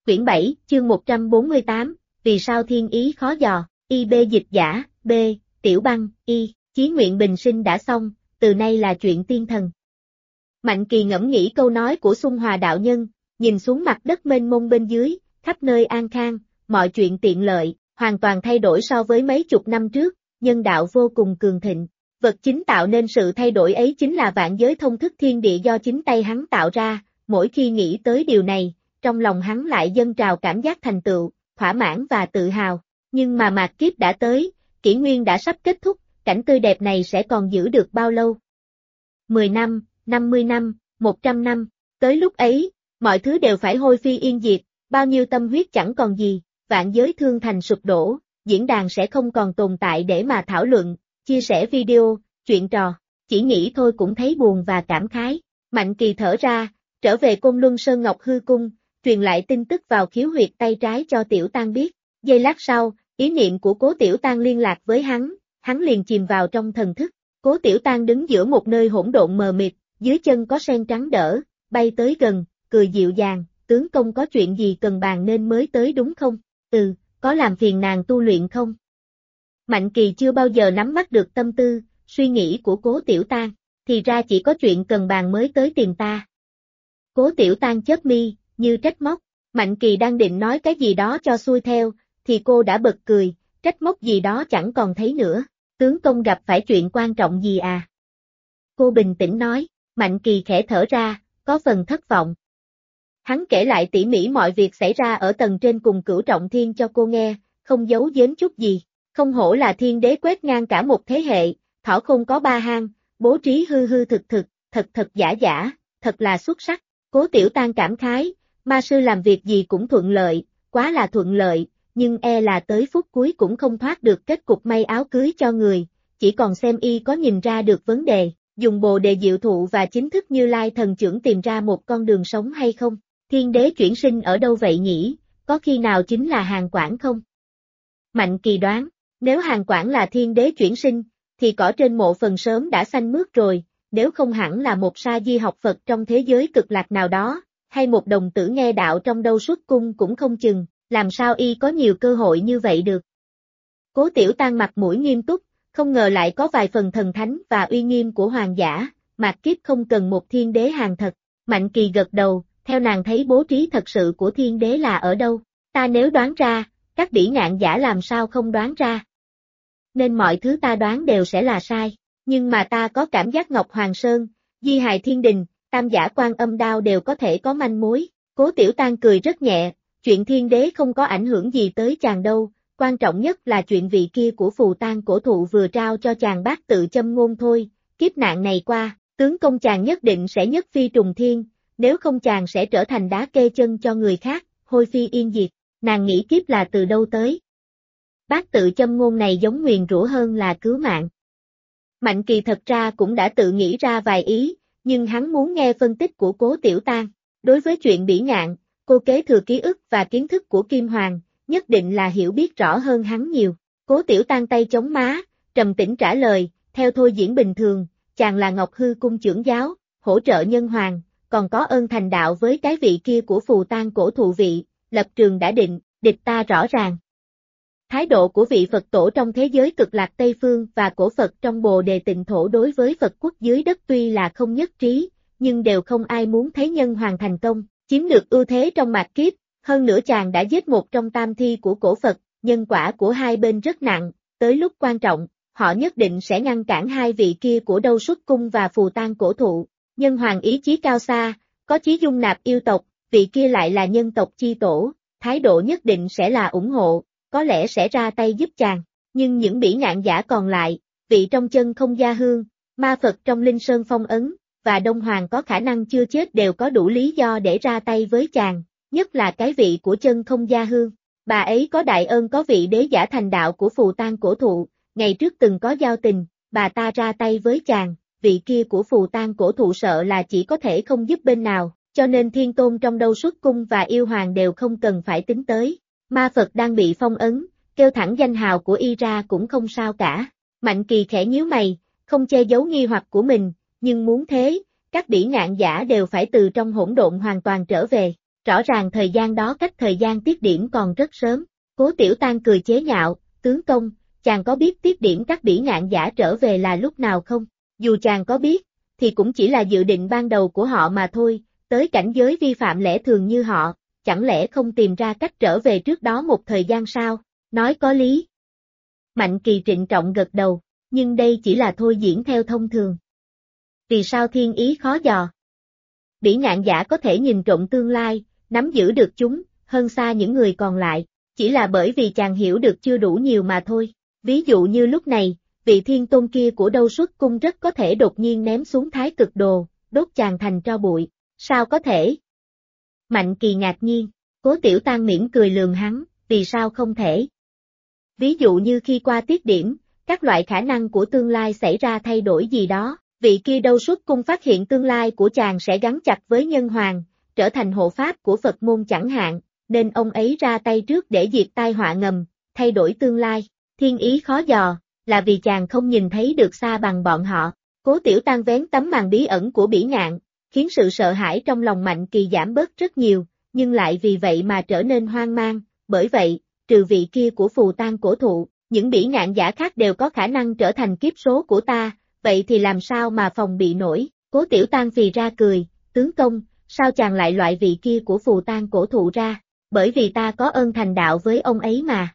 Quyển 7, chương 148, vì sao thiên ý khó dò, IB dịch giả, B, Tiểu Băng, Y, chí nguyện bình sinh đã xong, từ nay là chuyện tiên thần. Mạnh Kỳ ngẫm nghĩ câu nói của Xung Hòa đạo nhân, nhìn xuống mặt đất mênh mông bên dưới, khắp nơi an khang, mọi chuyện tiện lợi, hoàn toàn thay đổi so với mấy chục năm trước, nhân đạo vô cùng cường thịnh. Vật chính tạo nên sự thay đổi ấy chính là vạn giới thông thức thiên địa do chính tay hắn tạo ra, mỗi khi nghĩ tới điều này, trong lòng hắn lại dâng trào cảm giác thành tựu, thỏa mãn và tự hào. Nhưng mà mạt kiếp đã tới, kỷ nguyên đã sắp kết thúc, cảnh tươi đẹp này sẽ còn giữ được bao lâu? 10 năm, 50 năm, 100 năm, tới lúc ấy, mọi thứ đều phải hôi phi yên diệt, bao nhiêu tâm huyết chẳng còn gì, vạn giới thương thành sụp đổ, diễn đàn sẽ không còn tồn tại để mà thảo luận, chia sẻ video, chuyện trò, chỉ nghĩ thôi cũng thấy buồn và cảm khái. Mạnh Kỳ thở ra, trở về Côn Luân Sơn Ngọc Hư Cung, truyền lại tin tức vào khiếu huyệt tay trái cho Tiểu Tang biết. Giây lát sau, ý niệm của Cố Tiểu Tang liên lạc với hắn liền chìm vào trong thần thức. Cố Tiểu Tang đứng giữa một nơi hỗn độn mờ mịt, dưới chân có sen trắng đỡ, bay tới gần, cười dịu dàng, tướng công có chuyện gì cần bàn nên mới tới đúng không? Có làm phiền nàng tu luyện không? Mạnh Kỳ chưa bao giờ nắm bắt được tâm tư, suy nghĩ của Cố Tiểu Tang, thì ra chỉ có chuyện cần bàn mới tới tìm ta. Cố Tiểu Tang chớp mi, như trách móc, Mạnh Kỳ đang định nói cái gì đó cho xuôi theo, thì cô đã bật cười, trách móc gì đó chẳng còn thấy nữa, tướng công gặp phải chuyện quan trọng gì à? Cô bình tĩnh nói, Mạnh Kỳ khẽ thở ra, có phần thất vọng. Hắn kể lại tỉ mỉ mọi việc xảy ra ở tầng trên cùng Cửu Trọng Thiên cho cô nghe, không giấu giếm chút gì, không hổ là thiên đế quét ngang cả một thế hệ, thỏ không có ba hang, bố trí hư hư thực thực, thật thật giả giả, thật là xuất sắc. Cố Tiểu Tang cảm khái, ma sư làm việc gì cũng thuận lợi, quá là thuận lợi, nhưng e là tới phút cuối cũng không thoát được kết cục may áo cưới cho người, chỉ còn xem y có nhìn ra được vấn đề, dùng bồ đề diệu thụ và chính thức Như Lai thần trưởng tìm ra một con đường sống hay không. Thiên đế chuyển sinh ở đâu vậy nhỉ, có khi nào chính là Hàn Quảng không? Mạnh Kỳ đoán, nếu Hàn Quảng là thiên đế chuyển sinh, thì cỏ trên mộ phần sớm đã xanh mướt rồi, nếu không hẳn là một sa di học Phật trong thế giới cực lạc nào đó, hay một đồng tử nghe đạo trong đâu xuất cung cũng không chừng, làm sao y có nhiều cơ hội như vậy được. Cố Tiểu Tang mặt mũi nghiêm túc, không ngờ lại có vài phần thần thánh và uy nghiêm của hoàng giả, mạt kiếp không cần một thiên đế hàng thật. Mạnh Kỳ gật đầu, theo nàng thấy bố trí thật sự của thiên đế là ở đâu, ta nếu đoán ra, các bỉ ngạn giả làm sao không đoán ra. Nên mọi thứ ta đoán đều sẽ là sai, nhưng mà ta có cảm giác Ngọc Hoàng Sơn, Di Hài Thiên Đình, Tam Giả Quan Âm Đao đều có thể có manh mối. Cố Tiểu Tang cười rất nhẹ, chuyện thiên đế không có ảnh hưởng gì tới chàng đâu, quan trọng nhất là chuyện vị kia của Phù Tang Cổ Thụ vừa trao cho chàng bát tự châm ngôn thôi, kiếp nạn này qua, tướng công chàng nhất định sẽ nhất phi trùng thiên, nếu không chàng sẽ trở thành đá kê chân cho người khác, hôi phi yên diệt. Nàng nghĩ kiếp là từ đâu tới? Bát tự châm ngôn này giống nguyền rủa hơn là cứu mạng. Mạnh Kỳ thật ra cũng đã tự nghĩ ra vài ý, nhưng hắn muốn nghe phân tích của Cố Tiểu Tang. Đối với chuyện bỉ ngạn, cô kế thừa ký ức và kiến thức của Kim Hoàng, nhất định là hiểu biết rõ hơn hắn nhiều. Cố Tiểu Tang tay chống má, trầm tĩnh trả lời, theo thôi diễn bình thường, chàng là Ngọc Hư Cung trưởng giáo, hỗ trợ nhân hoàng, còn có ơn thành đạo với cái vị kia của Phù Tang Cổ Thụ vị, lập trường đã định, địch ta rõ ràng. Thái độ của vị Phật tổ trong thế giới cực lạc Tây Phương và cổ Phật trong Bồ Đề Tịnh Thổ đối với Phật quốc dưới đất tuy là không nhất trí, nhưng đều không ai muốn thấy nhân hoàng thành công, chiếm được ưu thế trong mạt kiếp, hơn nữa chàng đã giết một trong tam thi của cổ Phật, nhân quả của hai bên rất nặng, tới lúc quan trọng, họ nhất định sẽ ngăn cản hai vị kia của Đâu Xuất Cung và Phù Tang Cổ Thụ. Nhân hoàng ý chí cao xa, có chí dung nạp yêu tộc, vị kia lại là nhân tộc chi tổ, thái độ nhất định sẽ là ủng hộ, có lẽ sẽ ra tay giúp chàng, nhưng những bỉ ngạn giả còn lại, vị trong chân không gia hương, ma Phật trong linh sơn phong ấn, và Đông Hoàng có khả năng chưa chết đều có đủ lý do để ra tay với chàng, nhất là cái vị của chân không gia hương. Bà ấy có đại ơn có vị đế giả thành đạo của Phù Tang Cổ Thụ, ngày trước từng có giao tình, bà ta ra tay với chàng, vị kia của Phù Tang Cổ Thụ sợ là chỉ có thể không giúp bên nào, cho nên Thiên Tôn trong Đâu Xuất Cung và Yêu Hoàng đều không cần phải tính tới. Ma Phật đang bị phong ấn, kêu thẳng danh hào của y ra cũng không sao cả. Mạnh Kỳ khẽ nhíu mày, không che giấu nghi hoặc của mình, nhưng muốn thế, các bỉ ngạn giả đều phải từ trong hỗn độn hoàn toàn trở về. Rõ ràng thời gian đó cách thời gian tiết điểm còn rất sớm. Cố Tiểu Tang cười chế nhạo, tướng công, chàng có biết tiết điểm các bỉ ngạn giả trở về là lúc nào không? Dù chàng có biết, thì cũng chỉ là dự định ban đầu của họ mà thôi, tới cảnh giới vi phạm lẽ thường như họ, chẳng lẽ không tìm ra cách trở về trước đó một thời gian sao? Nói có lý. Mạnh Kỳ trịnh trọng gật đầu, nhưng đây chỉ là thôi diễn theo thông thường. Vì sao thiên ý khó dò? Bỉ ngạn giả có thể nhìn trộm tương lai, nắm giữ được chúng, hơn xa những người còn lại, chỉ là bởi vì chàng hiểu được chưa đủ nhiều mà thôi. Ví dụ như lúc này, vị thiên tôn kia của Đâu Xuất Cung rất có thể đột nhiên ném xuống Thái Cực Đồ, đốt chàng thành tro bụi. Sao có thể? Mạnh Kỳ ngạc nhiên, Cố Tiểu Tang mỉm cười lườm hắn, vì sao không thể? Ví dụ như khi qua tiết điểm, các loại khả năng của tương lai xảy ra thay đổi gì đó, vị kia Đâu Xuất Cung phát hiện tương lai của chàng sẽ gắn chặt với nhân hoàng, trở thành hộ pháp của Phật môn chẳng hạn, nên ông ấy ra tay trước để diệt tai họa ngầm, thay đổi tương lai. Thiên ý khó dò, là vì chàng không nhìn thấy được xa bằng bọn họ. Cố Tiểu Tang vén tấm màn bí ẩn của bỉ ngạn, khiến sự sợ hãi trong lòng Mạnh Kỳ giảm bớt rất nhiều, nhưng lại vì vậy mà trở nên hoang mang, bởi vậy, trừ vị kia của Phù Tang cổ thụ, những bỉ ngạn giả khác đều có khả năng trở thành kiếp số của ta, vậy thì làm sao mà phòng bị nổi? Cố Tiểu Tang phì ra cười, tướng công, sao chàng lại loại vị kia của Phù Tang cổ thụ ra? Bởi vì ta có ơn thành đạo với ông ấy mà.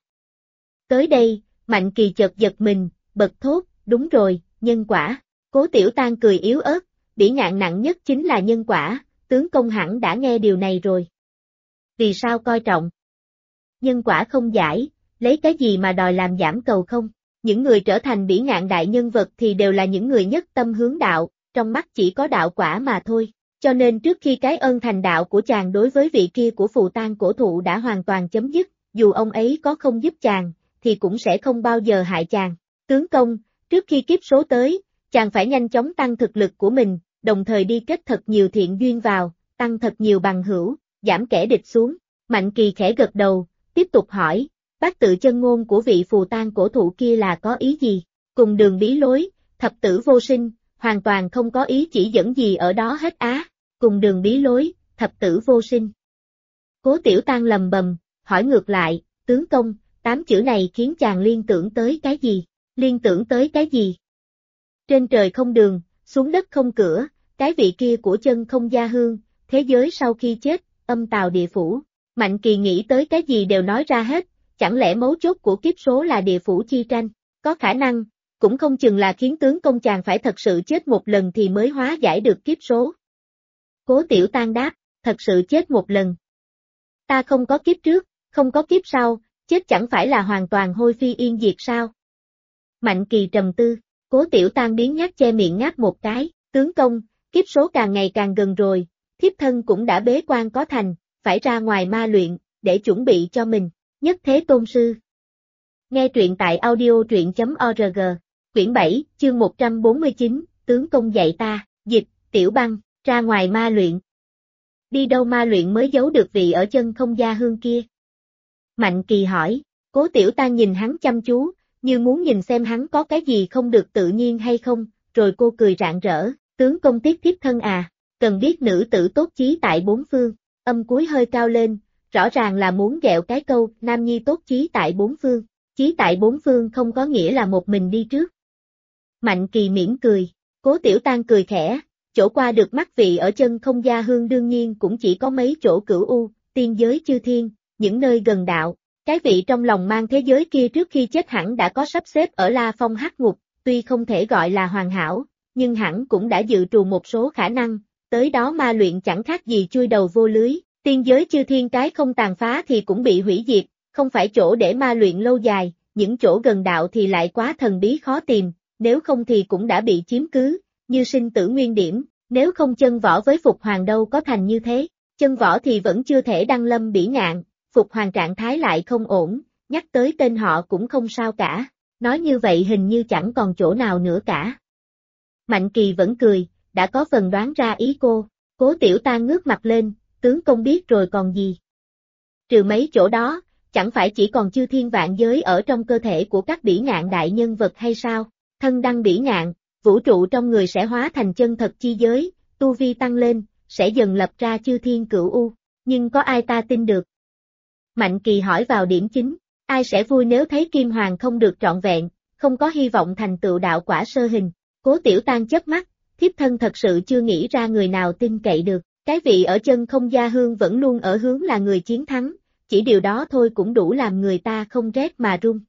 Tới đây, Mạnh Kỳ chợt giật mình, bật thốt, đúng rồi, nhân quả. Cố Tiểu Tang cười yếu ớt, bỉ ngạn nặng nhất chính là nhân quả, tướng công hẳn đã nghe điều này rồi. Vì sao coi trọng? Nhân quả không giải, lấy cái gì mà đòi làm giảm cầu không? Những người trở thành bỉ ngạn đại nhân vật thì đều là những người nhất tâm hướng đạo, trong mắt chỉ có đạo quả mà thôi. Cho nên trước khi cái ơn thành đạo của chàng đối với vị kia của Phù Tang cổ thụ đã hoàn toàn chấm dứt, dù ông ấy có không giúp chàng, thì cũng sẽ không bao giờ hại chàng. Tướng công, trước khi kiếp số tới, chàng phải nhanh chóng tăng thực lực của mình, đồng thời đi kết thật nhiều thiện duyên vào, tăng thật nhiều bằng hữu, giảm kẻ địch xuống. Mạnh Kỳ khẽ gật đầu, tiếp tục hỏi, bát tự chân ngôn của vị Phù Tang cổ thụ kia là có ý gì? Cùng đường bí lối, thập tử vô sinh, hoàn toàn không có ý chỉ dẫn gì ở đó hết á. Cùng đường bí lối, thập tử vô sinh. Cố Tiểu Tang lầm bầm, hỏi ngược lại, tướng công, 8 chữ này khiến chàng liên tưởng tới cái gì? Liên tưởng tới cái gì? Trên trời không đường, xuống đất không cửa, cái vị kia của chân không gia hương, thế giới sau khi chết, âm tào địa phủ. Mạnh Kỳ nghĩ tới cái gì đều nói ra hết, chẳng lẽ mấu chốt của kiếp số là địa phủ chi tranh? Có khả năng, cũng không chừng là khiến tướng công chàng phải thật sự chết một lần thì mới hóa giải được kiếp số. Cố Tiểu Tang đáp, thật sự chết một lần. Ta không có kiếp trước, không có kiếp sau, chết chẳng phải là hoàn toàn hôi phi yên diệt sao? Mạnh Kỳ trầm tư, Cố Tiểu Tang biến nhát che miệng ngáp một cái, tướng công, kiếp số càng ngày càng gần rồi, thiếp thân cũng đã bế quan có thành, phải ra ngoài ma luyện, để chuẩn bị cho mình, nhất thế tôn sư. Nghe truyện tại audio truyện.org, quyển 7, chương 149, tướng công dạy ta, dịch, Tiểu Băng, ra ngoài ma luyện. Đi đâu ma luyện mới giấu được vị ở chân không gia hương kia? Mạnh Kỳ hỏi, Cố Tiểu Tang nhìn hắn chăm chú, như muốn nhìn xem hắn có cái gì không được tự nhiên hay không, rồi cô cười rạng rỡ, tướng công tiếc thiếp thân à, cần biết nữ tử tốt chí tại bốn phương, âm cuối hơi cao lên, rõ ràng là muốn ghẹo cái câu, nam nhi tốt chí tại bốn phương, chí tại bốn phương không có nghĩa là một mình đi trước. Mạnh Kỳ mỉm cười, Cố Tiểu Tang cười khẽ, chỗ qua được mắt vị ở chân không gia hương đương nhiên cũng chỉ có mấy chỗ cửu u, tiên giới chư thiên, những nơi gần đạo. Cái vị trong lòng mang thế giới kia trước khi chết hẳn đã có sắp xếp ở La Phong Hắc Ngục, tuy không thể gọi là hoàn hảo, nhưng hẳn cũng đã dự trù một số khả năng, tới đó ma luyện chẳng khác gì chui đầu vô lưới, tiên giới chư thiên cái không tàn phá thì cũng bị hủy diệt, không phải chỗ để ma luyện lâu dài, những chỗ gần đạo thì lại quá thần bí khó tìm, nếu không thì cũng đã bị chiếm cứ, như sinh tử nguyên điểm, nếu không chân võ với Phục Hoàng đâu có thành như thế, chân võ thì vẫn chưa thể đăng lâm bỉ ngạn. Phục Hoàng trạng thái lại không ổn, nhắc tới tên họ cũng không sao cả, nói như vậy hình như chẳng còn chỗ nào nữa cả. Mạnh Kỳ vẫn cười, đã có phần đoán ra ý cô, Cố Tiểu Tang ngước mặt lên, tướng công biết rồi còn gì. Trừ mấy chỗ đó, chẳng phải chỉ còn chư thiên vạn giới ở trong cơ thể của các bỉ ngạn đại nhân vật hay sao, thân đăng bỉ ngạn, vũ trụ trong người sẽ hóa thành chân thật chi giới, tu vi tăng lên, sẽ dần lập ra chư thiên cửu u. nhưng có ai ta tin được? Mạnh Kỳ hỏi vào điểm chính, ai sẽ vui nếu thấy Kim Hoàng không được trọn vẹn, không có hy vọng thành tựu đạo quả sơ hình. Cố Tiểu Tang chớp mắt, thiếp thân thật sự chưa nghĩ ra người nào tin cậy được, cái vị ở chân không gia hương vẫn luôn ở hướng là người chiến thắng, chỉ điều đó thôi cũng đủ làm người ta không rét mà run.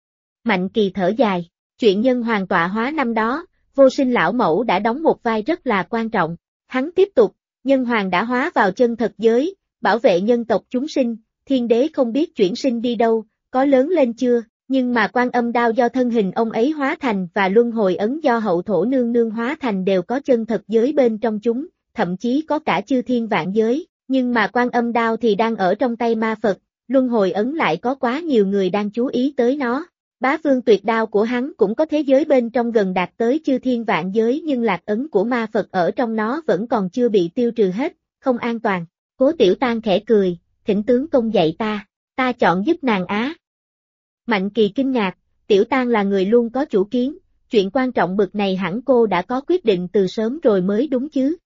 Mạnh Kỳ thở dài, chuyện nhân hoàng tọa hóa năm đó, Vô Sinh lão mẫu đã đóng một vai rất là quan trọng. Hắn tiếp tục, nhân hoàng đã hóa vào chân thật giới, bảo vệ nhân tộc chúng sinh, thiên đế không biết chuyển sinh đi đâu, có lớn lên chưa, nhưng mà Quan Âm đao do thân hình ông ấy hóa thành và luân hồi ấn do hậu thổ nương nương hóa thành đều có chân thật giới bên trong chúng, thậm chí có cả chư thiên vạn giới, nhưng mà Quan Âm đao thì đang ở trong tay ma Phật, luân hồi ấn lại có quá nhiều người đang chú ý tới nó. Bá vương tuyệt đao của hắn cũng có thế giới bên trong gần đạt tới chư thiên vạn giới nhưng lạc ấn của ma Phật ở trong nó vẫn còn chưa bị tiêu trừ hết, không an toàn. Cố Tiểu Tang khẽ cười, thỉnh tướng công dạy ta chọn giúp nàng á. Mạnh Kỳ kinh ngạc, Tiểu Tang là người luôn có chủ kiến, chuyện quan trọng bực này hẳn cô đã có quyết định từ sớm rồi mới đúng chứ.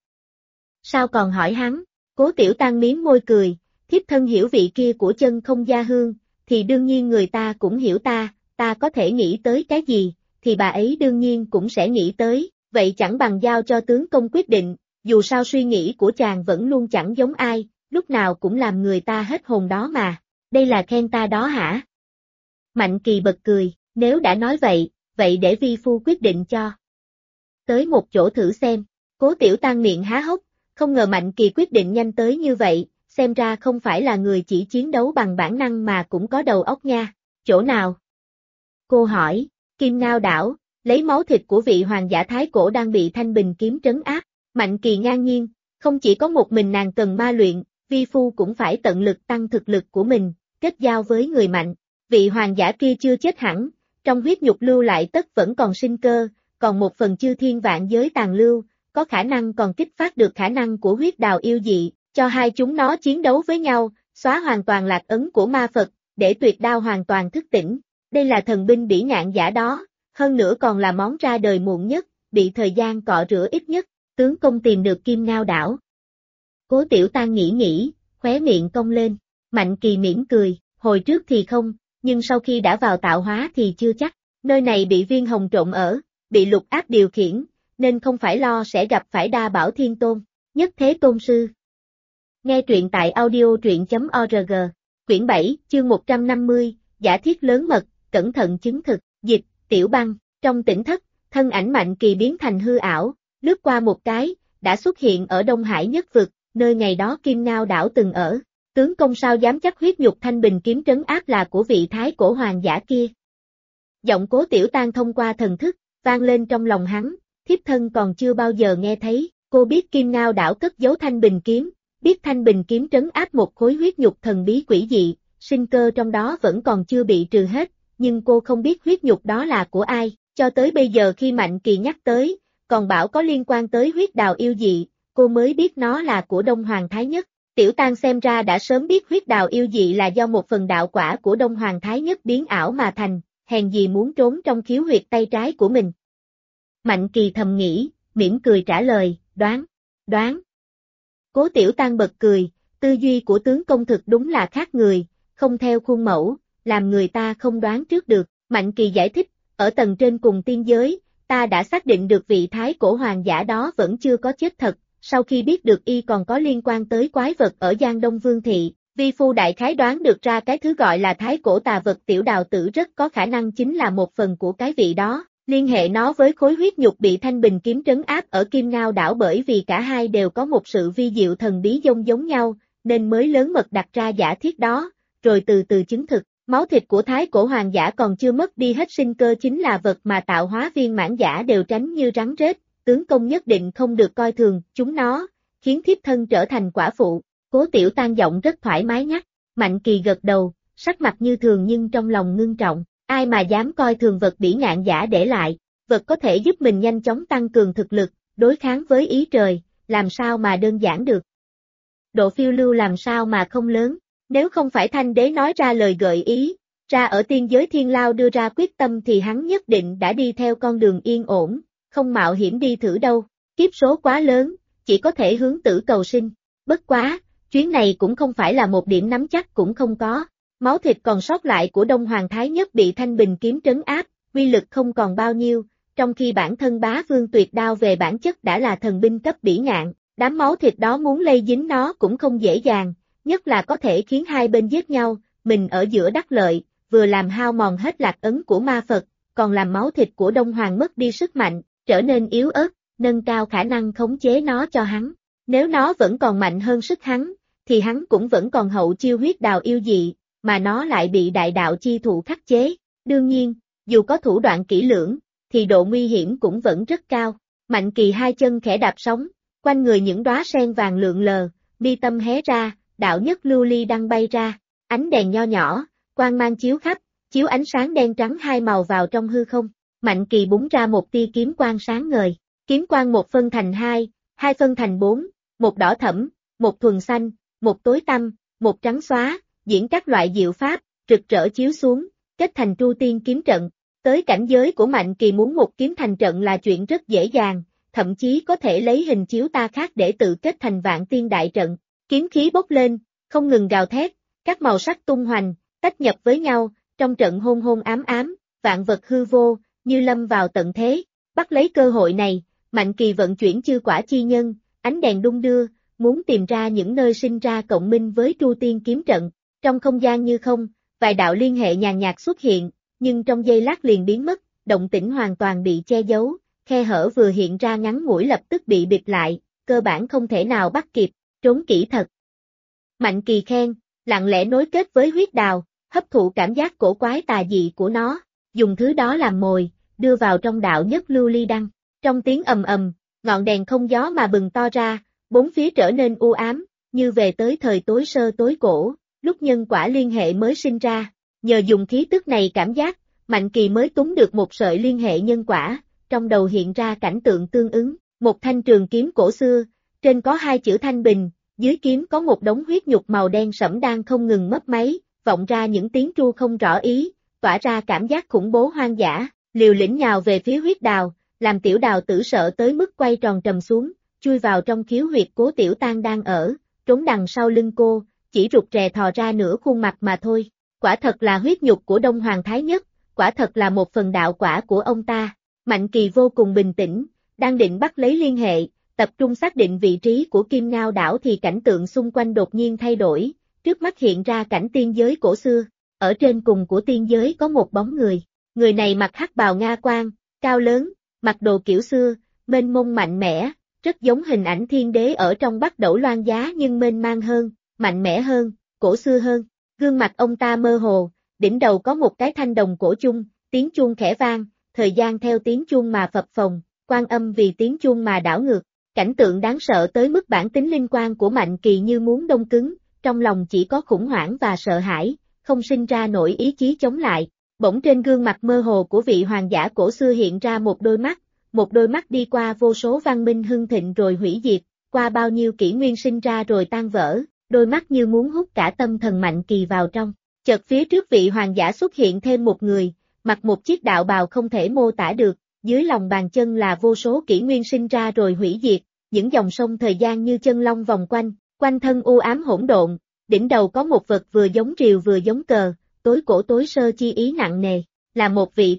Sao còn hỏi hắn? Cố Tiểu Tang miếm môi cười, thiếp thân hiểu vị kia của chân không gia hương, thì đương nhiên người ta cũng hiểu ta có thể nghĩ tới cái gì, thì bà ấy đương nhiên cũng sẽ nghĩ tới, vậy chẳng bằng giao cho tướng công quyết định, dù sao suy nghĩ của chàng vẫn luôn chẳng giống ai, lúc nào cũng làm người ta hết hồn đó mà, đây là khen ta đó hả? Mạnh Kỳ bật cười, nếu đã nói vậy để vi phu quyết định cho. Tới một chỗ thử xem, Cố Tiểu Tang miệng há hốc, không ngờ Mạnh Kỳ quyết định nhanh tới như vậy, xem ra không phải là người chỉ chiến đấu bằng bản năng mà cũng có đầu óc nha, chỗ nào? Cô hỏi, Kim Ngao đảo, lấy máu thịt của vị hoàng giả thái cổ đang bị Thanh Bình kiếm trấn áp, Mạnh Kỳ ngang nhiên, không chỉ có một mình nàng cần ma luyện, vi phu cũng phải tận lực tăng thực lực của mình, kết giao với người mạnh, vị hoàng giả kia chưa chết hẳn, trong huyết nhục lưu lại tất vẫn còn sinh cơ, còn một phần chư thiên vạn giới tàn lưu, có khả năng còn kích phát được khả năng của huyết đào yêu dị, cho hai chúng nó chiến đấu với nhau, xóa hoàn toàn lạc ấn của ma Phật, để tuyệt đao hoàn toàn thức tỉnh. Đây là thần binh bỉ ngạn giả đó, hơn nữa còn là món ra đời muộn nhất, bị thời gian cọ rửa ít nhất, tướng công tìm được Kim Ngao đảo. Cố Tiểu Tang nghĩ, khóe miệng cong lên, Mạnh Kỳ mỉm cười, hồi trước thì không, nhưng sau khi đã vào tạo hóa thì chưa chắc, nơi này bị Viên Hồng trộn ở, bị Lục Áp điều khiển, nên không phải lo sẽ gặp phải Đa Bảo Thiên Tôn, Nhất Thế Tôn Sư. Nghe truyện tại audio.org, quyển 7, chương 150, giả thiết lớn mật, cẩn thận chứng thực, dịch, Tiểu Băng, trong tỉnh thất, thân ảnh Mạnh Kỳ biến thành hư ảo, lướt qua một cái, đã xuất hiện ở Đông Hải nhất vực, nơi ngày đó Kim Ngao đảo từng ở. Tướng công sao dám chắc huyết nhục Thanh Bình kiếm trấn áp là của vị thái cổ hoàng giả kia. Giọng Cố Tiểu Tang thông qua thần thức, vang lên trong lòng hắn, thiếp thân còn chưa bao giờ nghe thấy, cô biết Kim Ngao đảo cất giấu Thanh Bình kiếm, biết Thanh Bình kiếm trấn áp một khối huyết nhục thần bí quỷ dị, sinh cơ trong đó vẫn còn chưa bị trừ hết, nhưng cô không biết huyết nhục đó là của ai, cho tới bây giờ khi Mạnh Kỳ nhắc tới, còn bảo có liên quan tới huyết đào yêu dị, cô mới biết nó là của Đông Hoàng Thái Nhất. Tiểu Tang xem ra đã sớm biết huyết đào yêu dị là do một phần đạo quả của Đông Hoàng Thái Nhất biến ảo mà thành, hèn gì muốn trốn trong khiếu huyệt tay trái của mình. Mạnh Kỳ thầm nghĩ, mỉm cười trả lời, đoán. Cố Tiểu Tang bật cười, tư duy của tướng công thực đúng là khác người, không theo khuôn mẫu, làm người ta không đoán trước được. Mạnh Kỳ giải thích, ở tầng trên cùng tiên giới, ta đã xác định được vị thái cổ hoàng giả đó vẫn chưa có chết thật, sau khi biết được y còn có liên quan tới quái vật ở Giang Đông Vương Thị, vi phu đại khái đoán được ra cái thứ gọi là thái cổ tà vật Tiểu Đào Tử rất có khả năng chính là một phần của cái vị đó, liên hệ nó với khối huyết nhục bị Thanh Bình kiếm trấn áp ở Kim Ngao đảo bởi vì cả hai đều có một sự vi diệu thần bí giống nhau, nên mới lớn mật đặt ra giả thiết đó, rồi từ từ chứng thực. Máu thịt của thái cổ hoàng giả còn chưa mất đi hết sinh cơ chính là vật mà tạo hóa viên mãn giả đều tránh như rắn rết, tướng công nhất định không được coi thường chúng nó, khiến thiếp thân trở thành quả phụ. Cố Tiểu Tang giọng rất thoải mái nhắc, Mạnh Kỳ gật đầu, sắc mặt như thường nhưng trong lòng ngưng trọng, ai mà dám coi thường vật bỉ ngạn giả để lại, vật có thể giúp mình nhanh chóng tăng cường thực lực, đối kháng với ý trời, làm sao mà đơn giản được. Độ phiêu lưu làm sao mà không lớn. Nếu không phải Thanh Đế nói ra lời gợi ý, ra ở tiên giới Thiên Lao đưa ra quyết tâm thì hắn nhất định đã đi theo con đường yên ổn, không mạo hiểm đi thử đâu, kiếp số quá lớn, chỉ có thể hướng tử cầu sinh. Bất quá, Chuyến này cũng không phải là một điểm nắm chắc cũng không có. Máu thịt còn sót lại của Đông Hoàng Thái Nhất bị Thanh Bình kiếm trấn áp, uy lực không còn bao nhiêu, trong khi bản thân Bá Vương Tuyệt Đao về bản chất đã là thần binh cấp bỉ ngạn, đám máu thịt đó muốn lây dính nó cũng không dễ dàng, nhất là có thể khiến hai bên giết nhau, mình ở giữa đắc lợi, vừa làm hao mòn hết lạc ấn của ma Phật, còn làm máu thịt của Đông Hoàng mất đi sức mạnh, trở nên yếu ớt, nâng cao khả năng khống chế nó cho hắn. Nếu nó vẫn còn mạnh hơn sức hắn, thì hắn cũng vẫn còn hậu chiêu huyết đào yêu dị, mà nó lại bị đại đạo chi thụ khắc chế. Đương nhiên, dù có thủ đoạn kỹ lưỡng, thì độ nguy hiểm cũng vẫn rất cao. Mạnh Kỳ hai chân khẽ đạp sóng, quanh người những đóa sen vàng lượn lờ, mi tâm hé ra, đạo nhất lưu ly đăng bay ra, ánh đèn nho nhỏ, quang mang chiếu khắp, chiếu ánh sáng đen trắng hai màu vào trong hư không. Mạnh Kỳ búng ra một tia kiếm quang sáng ngời, kiếm quang một phân thành hai, hai phân thành bốn, một đỏ thẫm, một thuần xanh, một tối tăm, một trắng xóa, diễn các loại diệu pháp, rực rỡ chiếu xuống, kết thành Tru Tiên kiếm trận. Tới cảnh giới của Mạnh Kỳ muốn một kiếm thành trận là chuyện rất dễ dàng, thậm chí có thể lấy hình chiếu ta khác để tự kết thành Vạn Tiên đại trận. Kiếm khí bốc lên, không ngừng gào thét, các màu sắc tung hoành, tách nhập với nhau, trong trận hôn hôn ám ám, vạn vật hư vô, như lâm vào tận thế. Bắt lấy cơ hội này, Mạnh Kỳ vận chuyển chư quả chi nhân, ánh đèn đung đưa, muốn tìm ra những nơi sinh ra cộng minh với Tru Tiên kiếm trận. Trong không gian như không, vài đạo liên hệ nhàn nhạt xuất hiện, nhưng trong giây lát liền biến mất, động tĩnh hoàn toàn bị che giấu, khe hở vừa hiện ra ngắn ngủi lập tức bị bịt lại, cơ bản không thể nào bắt kịp, trốn kỹ thật. Mạnh Kỳ khen, lặng lẽ nối kết với huyết đào, hấp thụ cảm giác cổ quái tà dị của nó, dùng thứ đó làm mồi, đưa vào trong đạo nhất lưu ly đăng. Trong tiếng ầm ầm, ngọn đèn không gió mà bừng to ra, bốn phía trở nên u ám, như về tới thời tối sơ tối cổ, lúc nhân quả liên hệ mới sinh ra. Nhờ dùng khí tức này cảm giác, Mạnh Kỳ mới túng được một sợi liên hệ nhân quả, trong đầu hiện ra cảnh tượng tương ứng, một thanh trường kiếm cổ xưa, trên có hai chữ Thanh Bình, dưới kiếm có một đống huyết nhục màu đen sẫm đang không ngừng mấp máy, vọng ra những tiếng tru không rõ ý, tỏa ra cảm giác khủng bố hoang dã, liều lĩnh nhào về phía huyết đào, làm tiểu đào tử sợ tới mức quay tròn trầm xuống, chui vào trong khiếu huyệt Cố Tiểu Tang đang ở, trốn đằng sau lưng cô, chỉ rụt rè thò ra nửa khuôn mặt mà thôi. Quả thật là huyết nhục của Đông Hoàng Thái Nhất, quả thật là một phần đạo quả của ông ta. Mạnh Kỳ vô cùng bình tĩnh, đang định bắt lấy liên hệ, tập trung xác định vị trí của Kim Ngao đảo thì cảnh tượng xung quanh đột nhiên thay đổi, trước mắt hiện ra cảnh tiên giới cổ xưa. Ở trên cùng của tiên giới có một bóng người này mặc hắc bào Nga quan, cao lớn, mặc đồ kiểu xưa, mênh mông mạnh mẽ, rất giống hình ảnh thiên đế ở trong Bắc Đẩu Loan Giá nhưng mênh mang hơn, mạnh mẽ hơn, cổ xưa hơn. Gương mặt ông ta mơ hồ, đỉnh đầu có một cái thanh đồng cổ chung, tiếng chuông khẽ vang, thời gian theo tiếng chuông mà phập phồng, quan âm vì tiếng chuông mà đảo ngược. Cảnh tượng đáng sợ tới mức bản tính linh quan của Mạnh Kỳ như muốn đông cứng, trong lòng chỉ có khủng hoảng và sợ hãi, không sinh ra nổi ý chí chống lại. Bỗng trên gương mặt mơ hồ của vị hoàng giả cổ xưa hiện ra một đôi mắt đi qua vô số văn minh hưng thịnh rồi hủy diệt, qua bao nhiêu kỷ nguyên sinh ra rồi tan vỡ. Đôi mắt như muốn hút cả tâm thần Mạnh Kỳ vào trong. Chợt phía trước vị hoàng giả xuất hiện thêm một người, mặc một chiếc đạo bào không thể mô tả được, dưới lòng bàn chân là vô số kỷ nguyên sinh ra rồi hủy diệt, những dòng sông thời gian như chân long vòng quanh, quanh thân u ám hỗn độn, đỉnh đầu có một vật vừa giống rìu vừa giống cờ, tối cổ tối sơ chi ý nặng nề, là một vị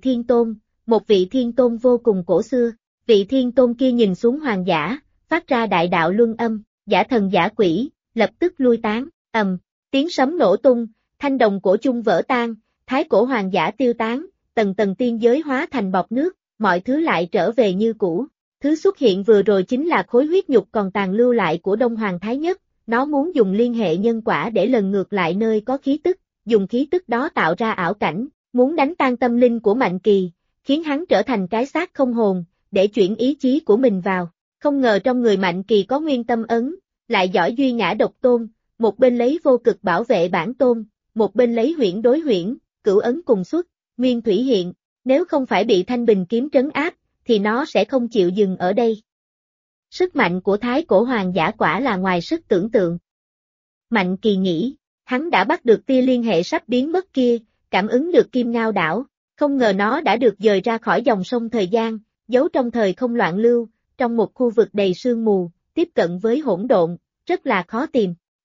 thiên tôn vô cùng cổ xưa. Vị thiên tôn kia nhìn xuống hoàng giả, phát ra đại đạo luân âm, giả thần giả quỷ, lập tức lui tán, tiếng sấm nổ tung, thanh đồng cổ chung vỡ tan, thái cổ hoàng giả tiêu tán, tầng tầng tiên giới hóa thành bọt nước, mọi thứ lại trở về như cũ. Thứ xuất hiện vừa rồi chính là khối huyết nhục còn tàn lưu lại của Đông Hoàng Thái Nhất, nó muốn dùng liên hệ nhân quả để lần ngược lại nơi có khí tức, dùng khí tức đó tạo ra ảo cảnh, muốn đánh tan tâm linh của Mạnh Kỳ, khiến hắn trở thành cái xác không hồn, để chuyển ý chí của mình vào. Không ngờ trong người Mạnh Kỳ có nguyên tâm ấn, lại giỏi duy ngã độc tôn, một bên lấy vô cực bảo vệ bản tôn, một bên lấy huyễn đối huyễn, cửu ấn cùng xuất, nguyên thủy hiện, nếu không phải bị Thanh Bình kiếm trấn áp, thì nó sẽ không chịu dừng ở đây. Sức mạnh của thái cổ hoàng giả quả là ngoài sức tưởng tượng. Mạnh Kỳ nghĩ, hắn đã bắt được tia liên hệ sắp biến mất kia, cảm ứng được Kim Ngao đảo, không ngờ nó đã được dời ra khỏi dòng sông thời gian, giấu trong thời không loạn lưu, trong một khu vực đầy sương mù, tiếp cận với hỗn độn, rất là khó tìm.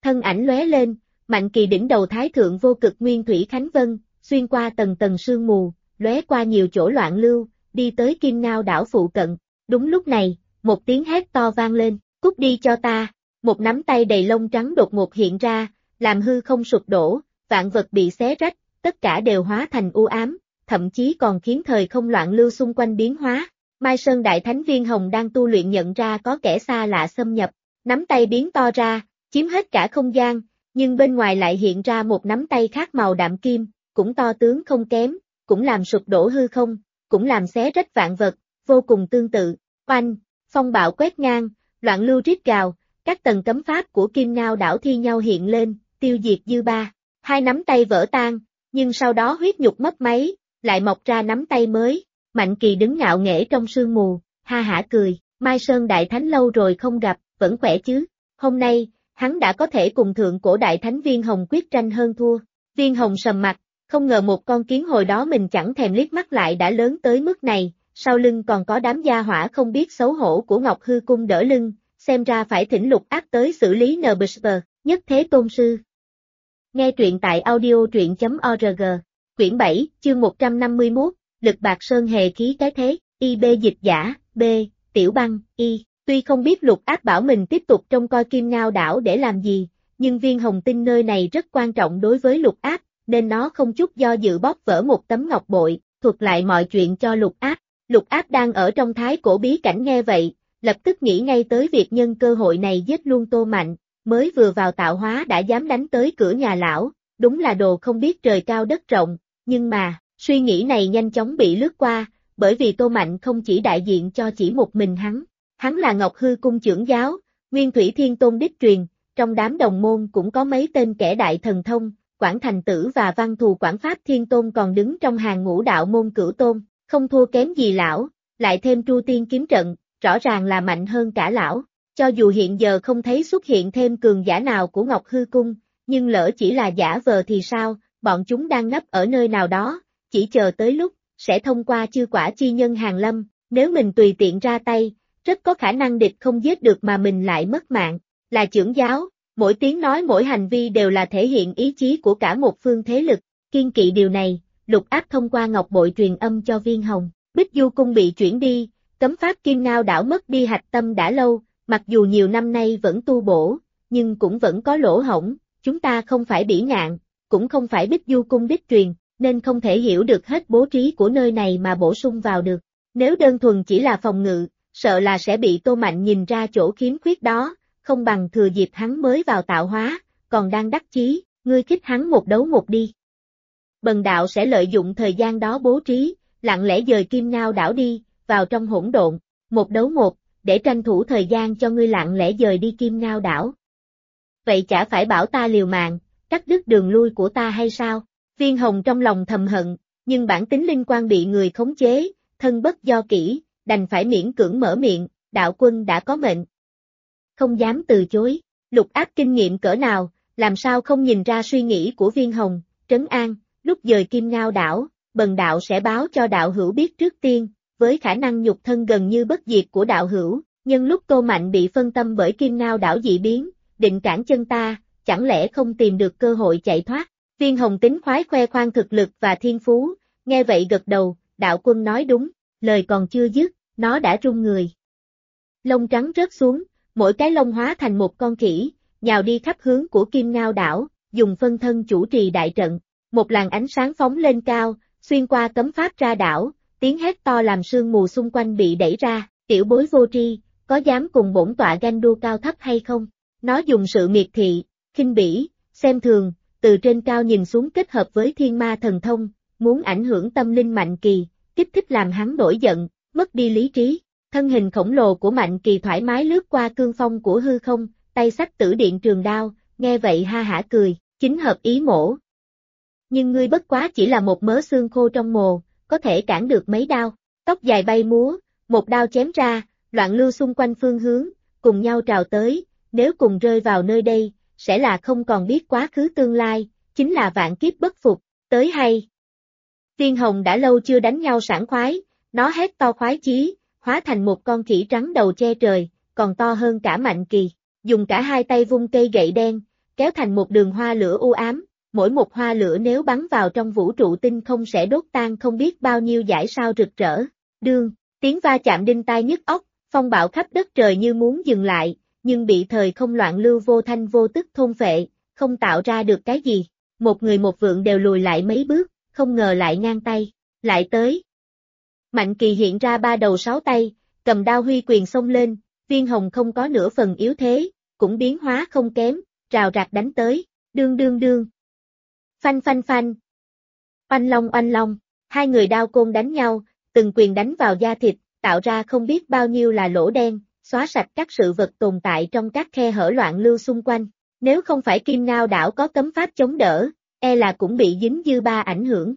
thân ảnh lóe lên, Mạnh Kỳ đỉnh đầu thái thượng vô cực nguyên thủy khánh vân, xuyên qua tầng tầng sương mù, lóe qua nhiều chỗ loạn lưu, đi tới Kim Ngao đảo phụ cận. Đúng lúc này, một tiếng hét to vang lên, cút đi cho ta, một nắm tay đầy lông trắng đột ngột hiện ra, làm hư không sụp đổ, vạn vật bị xé rách, tất cả đều hóa thành u ám, thậm chí còn khiến thời không loạn lưu xung quanh biến hóa. Mai Sơn Đại Thánh Viên Hồng đang tu luyện nhận ra có kẻ xa lạ xâm nhập, nắm tay biến to ra, chiếm hết cả không gian, nhưng bên ngoài lại hiện ra một nắm tay khác màu đạm kim, cũng to tướng không kém, cũng làm sụp đổ hư không, cũng làm xé rách vạn vật, vô cùng tương tự. Oanh, phong bạo quét ngang, loạn lưu rít gào, các tầng cấm pháp của Kim Ngao đảo thi nhau hiện lên, tiêu diệt dư ba. Hai nắm tay vỡ tan, nhưng sau đó huyết nhục mấp máy, lại mọc ra nắm tay mới. Mạnh Kỳ đứng ngạo nghễ trong sương mù, ha hả cười, Mai Sơn Đại Thánh lâu rồi không gặp, vẫn khỏe chứ. Hôm nay, hắn đã có thể cùng thượng cổ Đại Thánh Viên Hồng quyết tranh hơn thua. Viên Hồng sầm mặt, không ngờ một con kiến hồi đó mình chẳng thèm liếc mắt lại đã lớn tới mức này, sau lưng còn có đám gia hỏa không biết xấu hổ của Ngọc Hư Cung đỡ lưng, xem ra phải thỉnh Lục Áp tới xử lý NBSV, nhất thế tôn sư. Nghe truyện tại audio.org, quyển 7, chương 151, Lực Bạc Sơn hề khí cái thế, IB dịch giả, B, Tiểu Băng, Y. Tuy không biết Lục Áp bảo mình tiếp tục trông coi Kim Ngao đảo để làm gì, nhưng viên hồng tinh nơi này rất quan trọng đối với Lục Áp, nên nó không chút do dự bóp vỡ một tấm ngọc bội, thuật lại mọi chuyện cho Lục Áp. Lục Áp đang ở trong thái cổ bí cảnh nghe vậy, lập tức nghĩ ngay tới việc nhân cơ hội này giết luôn Tô Mạnh, mới vừa vào tạo hóa đã dám đánh tới cửa nhà lão, đúng là đồ không biết trời cao đất rộng, nhưng mà, suy nghĩ này nhanh chóng bị lướt qua, bởi vì Tô Mạnh không chỉ đại diện cho chỉ một mình hắn là Ngọc Hư Cung trưởng giáo, Nguyên Thủy Thiên Tôn đích truyền, trong đám đồng môn cũng có mấy tên kẻ đại thần thông, Quảng Thành Tử và Văn Thù Quảng Pháp Thiên Tôn còn đứng trong hàng ngũ đạo môn cửu tôn, không thua kém gì lão, lại thêm Tru Tiên kiếm trận, rõ ràng là mạnh hơn cả lão. Cho dù hiện giờ không thấy xuất hiện thêm cường giả nào của Ngọc Hư Cung, nhưng lỡ chỉ là giả vờ thì sao, bọn chúng đang nấp ở nơi nào đó, chỉ chờ tới lúc, sẽ thông qua chư quả chi nhân hàng lâm, nếu mình tùy tiện ra tay, rất có khả năng địch không giết được mà mình lại mất mạng. Là trưởng giáo, mỗi tiếng nói mỗi hành vi đều là thể hiện ý chí của cả một phương thế lực, kiên kỵ điều này, Lục Áp thông qua ngọc bội truyền âm cho Viên Hồng, Bích Du Cung bị chuyển đi, cấm pháp Kim Ngao đảo mất đi hạch tâm đã lâu, mặc dù nhiều năm nay vẫn tu bổ, nhưng cũng vẫn có lỗ hổng, chúng ta không phải bỉ ngạn, cũng không phải Bích Du Cung đích truyền, nên không thể hiểu được hết bố trí của nơi này mà bổ sung vào được. Nếu đơn thuần chỉ là phòng ngự, sợ là sẽ bị Tô Mạnh nhìn ra chỗ khiếm khuyết đó, không bằng thừa dịp hắn mới vào tạo hóa, còn đang đắc chí, ngươi khích hắn một đấu một đi. Bần đạo sẽ lợi dụng thời gian đó bố trí, lặng lẽ dời Kim Ngao đảo đi, vào trong hỗn độn, một đấu một, để tranh thủ thời gian cho ngươi lặng lẽ dời đi Kim Ngao đảo. Vậy chả phải bảo ta liều mạng, cắt đứt đường lui của ta hay sao? Viên Hồng trong lòng thầm hận, nhưng bản tính linh quan bị người khống chế, thân bất do kỹ, đành phải miễn cưỡng mở miệng, đạo quân đã có mệnh. Không dám từ chối, Lục Áp kinh nghiệm cỡ nào, làm sao không nhìn ra suy nghĩ của Viên Hồng, trấn an, lúc dời Kim Ngao đảo, bần đạo sẽ báo cho đạo hữu biết trước tiên, với khả năng nhục thân gần như bất diệt của đạo hữu, nhân lúc Tô Mạnh bị phân tâm bởi Kim Ngao đảo dị biến, định cản chân ta, chẳng lẽ không tìm được cơ hội chạy thoát. Viên Hồng tính khoái khoe khoang thực lực và thiên phú, nghe vậy gật đầu, đạo quân nói đúng, lời còn chưa dứt, nó đã rung người. Lông trắng rớt xuống, mỗi cái lông hóa thành một con khỉ, nhào đi khắp hướng của Kim Ngao đảo, dùng phân thân chủ trì đại trận, một làn ánh sáng phóng lên cao, xuyên qua cấm pháp ra đảo, tiếng hét to làm sương mù xung quanh bị đẩy ra, tiểu bối vô tri, có dám cùng bổn tọa ganh đua cao thấp hay không? Nó dùng sự miệt thị, khinh bỉ, xem thường, từ trên cao nhìn xuống kết hợp với thiên ma thần thông, muốn ảnh hưởng tâm linh Mạnh Kỳ, kích thích làm hắn nổi giận, mất đi lý trí. Thân hình khổng lồ của Mạnh Kỳ thoải mái lướt qua cương phong của hư không, tay xách tử điện trường đao, nghe vậy ha hả cười, chính hợp ý mổ. Nhưng ngươi bất quá chỉ là một mớ xương khô trong mồ, có thể cản được mấy đao, tóc dài bay múa, một đao chém ra, loạn lưu xung quanh phương hướng, cùng nhau trào tới, nếu cùng rơi vào nơi đây, sẽ là không còn biết quá khứ tương lai, chính là vạn kiếp bất phục, tới hay. Viên Hồng đã lâu chưa đánh nhau sảng khoái, nó hét to khoái chí, hóa thành một con khỉ trắng đầu che trời, còn to hơn cả Mạnh Kỳ, dùng cả hai tay vung cây gậy đen, kéo thành một đường hoa lửa u ám, mỗi một hoa lửa nếu bắn vào trong vũ trụ tinh không sẽ đốt tan không biết bao nhiêu dải sao rực rỡ. Đương, tiếng va chạm đinh tai nhức óc, phong bạo khắp đất trời như muốn dừng lại, nhưng bị thời không loạn lưu vô thanh vô tức thôn phệ, không tạo ra được cái gì. Một người một vượng đều lùi lại mấy bước, không ngờ lại ngang tay, lại tới. Mạnh Kỳ hiện ra ba đầu sáu tay, cầm đao huy quyền xông lên, Viên Hồng không có nửa phần yếu thế, cũng biến hóa không kém, rào rạc đánh tới, đương đương đương. Phanh phanh phanh. Oanh long, hai người đao côn đánh nhau, từng quyền đánh vào da thịt, tạo ra không biết bao nhiêu là lỗ đen, xóa sạch các sự vật tồn tại trong các khe hở loạn lưu xung quanh. Nếu không phải Kim Ngao đảo có cấm pháp chống đỡ, e là cũng bị dính dư ba ảnh hưởng.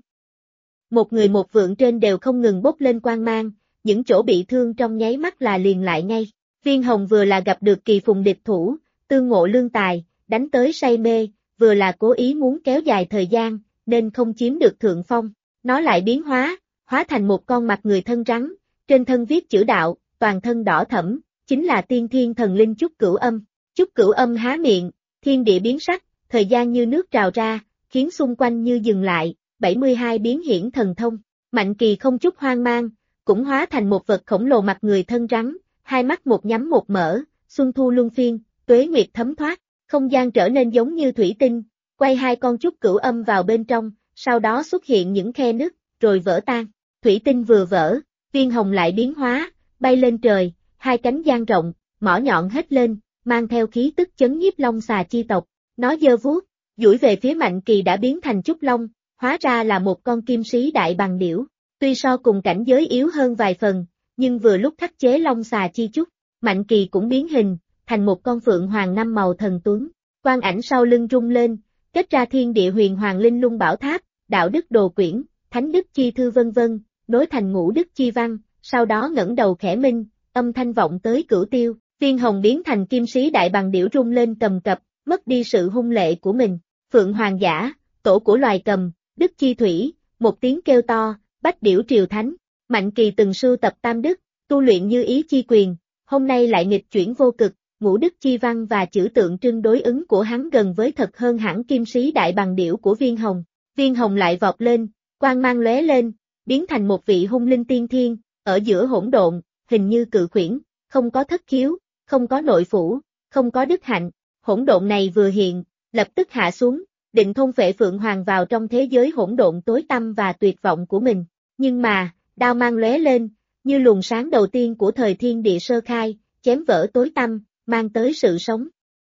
Một người một vượng trên đều không ngừng bốc lên quang mang, những chỗ bị thương trong nháy mắt là liền lại ngay. Viên Hồng vừa là gặp được kỳ phùng địch thủ, tương ngộ lương tài, đánh tới say mê, vừa là cố ý muốn kéo dài thời gian, nên không chiếm được thượng phong. Nó lại biến hóa thành một con mặt người thân rắn, trên thân viết chữ đạo, toàn thân đỏ thẫm, chính là tiên thiên thần linh Chúc Cửu Âm. Chúc Cửu Âm há miệng, thiên địa biến sắc, thời gian như nước trào ra, khiến xung quanh như dừng lại, 72 biến hiển thần thông. Mạnh Kỳ không chút hoang mang, cũng hóa thành một vật khổng lồ mặt người thân rắn, hai mắt một nhắm một mở, xuân thu luân phiên, tuế nguyệt thấm thoát, không gian trở nên giống như thủy tinh, quay hai con Chúc Cửu Âm vào bên trong, sau đó xuất hiện những khe nứt, rồi vỡ tan. Thủy tinh vừa vỡ, Viên Hồng lại biến hóa, bay lên trời, hai cánh dang rộng, mỏ nhọn hết lên, mang theo khí tức chấn nhiếp long xà chi tộc. Nó giơ vuốt, duỗi về phía Mạnh Kỳ đã biến thành Trúc Long, hóa ra là một con kim sĩ đại bằng điểu. Tuy so cùng cảnh giới yếu hơn vài phần, nhưng vừa lúc khắc chế long xà chi chúc, Mạnh Kỳ cũng biến hình, thành một con phượng hoàng năm màu thần tuấn. Quang ảnh sau lưng rung lên, kết ra thiên địa huyền hoàng linh lung bảo tháp, đạo đức đồ quyển, thánh đức chi thư vân vân, nối thành ngũ đức chi văn, sau đó ngẩng đầu khẽ minh, âm thanh vọng tới cửu tiêu. Viên Hồng biến thành kim sĩ đại bằng điểu rung lên cầm cập, mất đi sự hung lệ của mình. Phượng hoàng giả, tổ của loài cầm, đức chi thủy, một tiếng kêu to, bách điểu triều thánh. Mạnh Kỳ từng sưu tập tam đức, tu luyện như ý chi quyền, hôm nay lại nghịch chuyển vô cực, ngũ đức chi văn và chữ tượng trưng đối ứng của hắn gần với thật hơn hẳn kim sĩ đại bằng điểu của Viên Hồng. Viên Hồng lại vọt lên, quang mang lóe lên, biến thành một vị hung linh tiên thiên, ở giữa hỗn độn, hình như cự khuyển, không có thất khiếu, không có nội phủ, không có đức hạnh. Hỗn độn này vừa hiện, lập tức hạ xuống, định thôn phệ Phượng Hoàng vào trong thế giới hỗn độn tối tăm và tuyệt vọng của mình. Nhưng mà, đao mang lóe lên, như luồng sáng đầu tiên của thời thiên địa sơ khai, chém vỡ tối tăm, mang tới sự sống.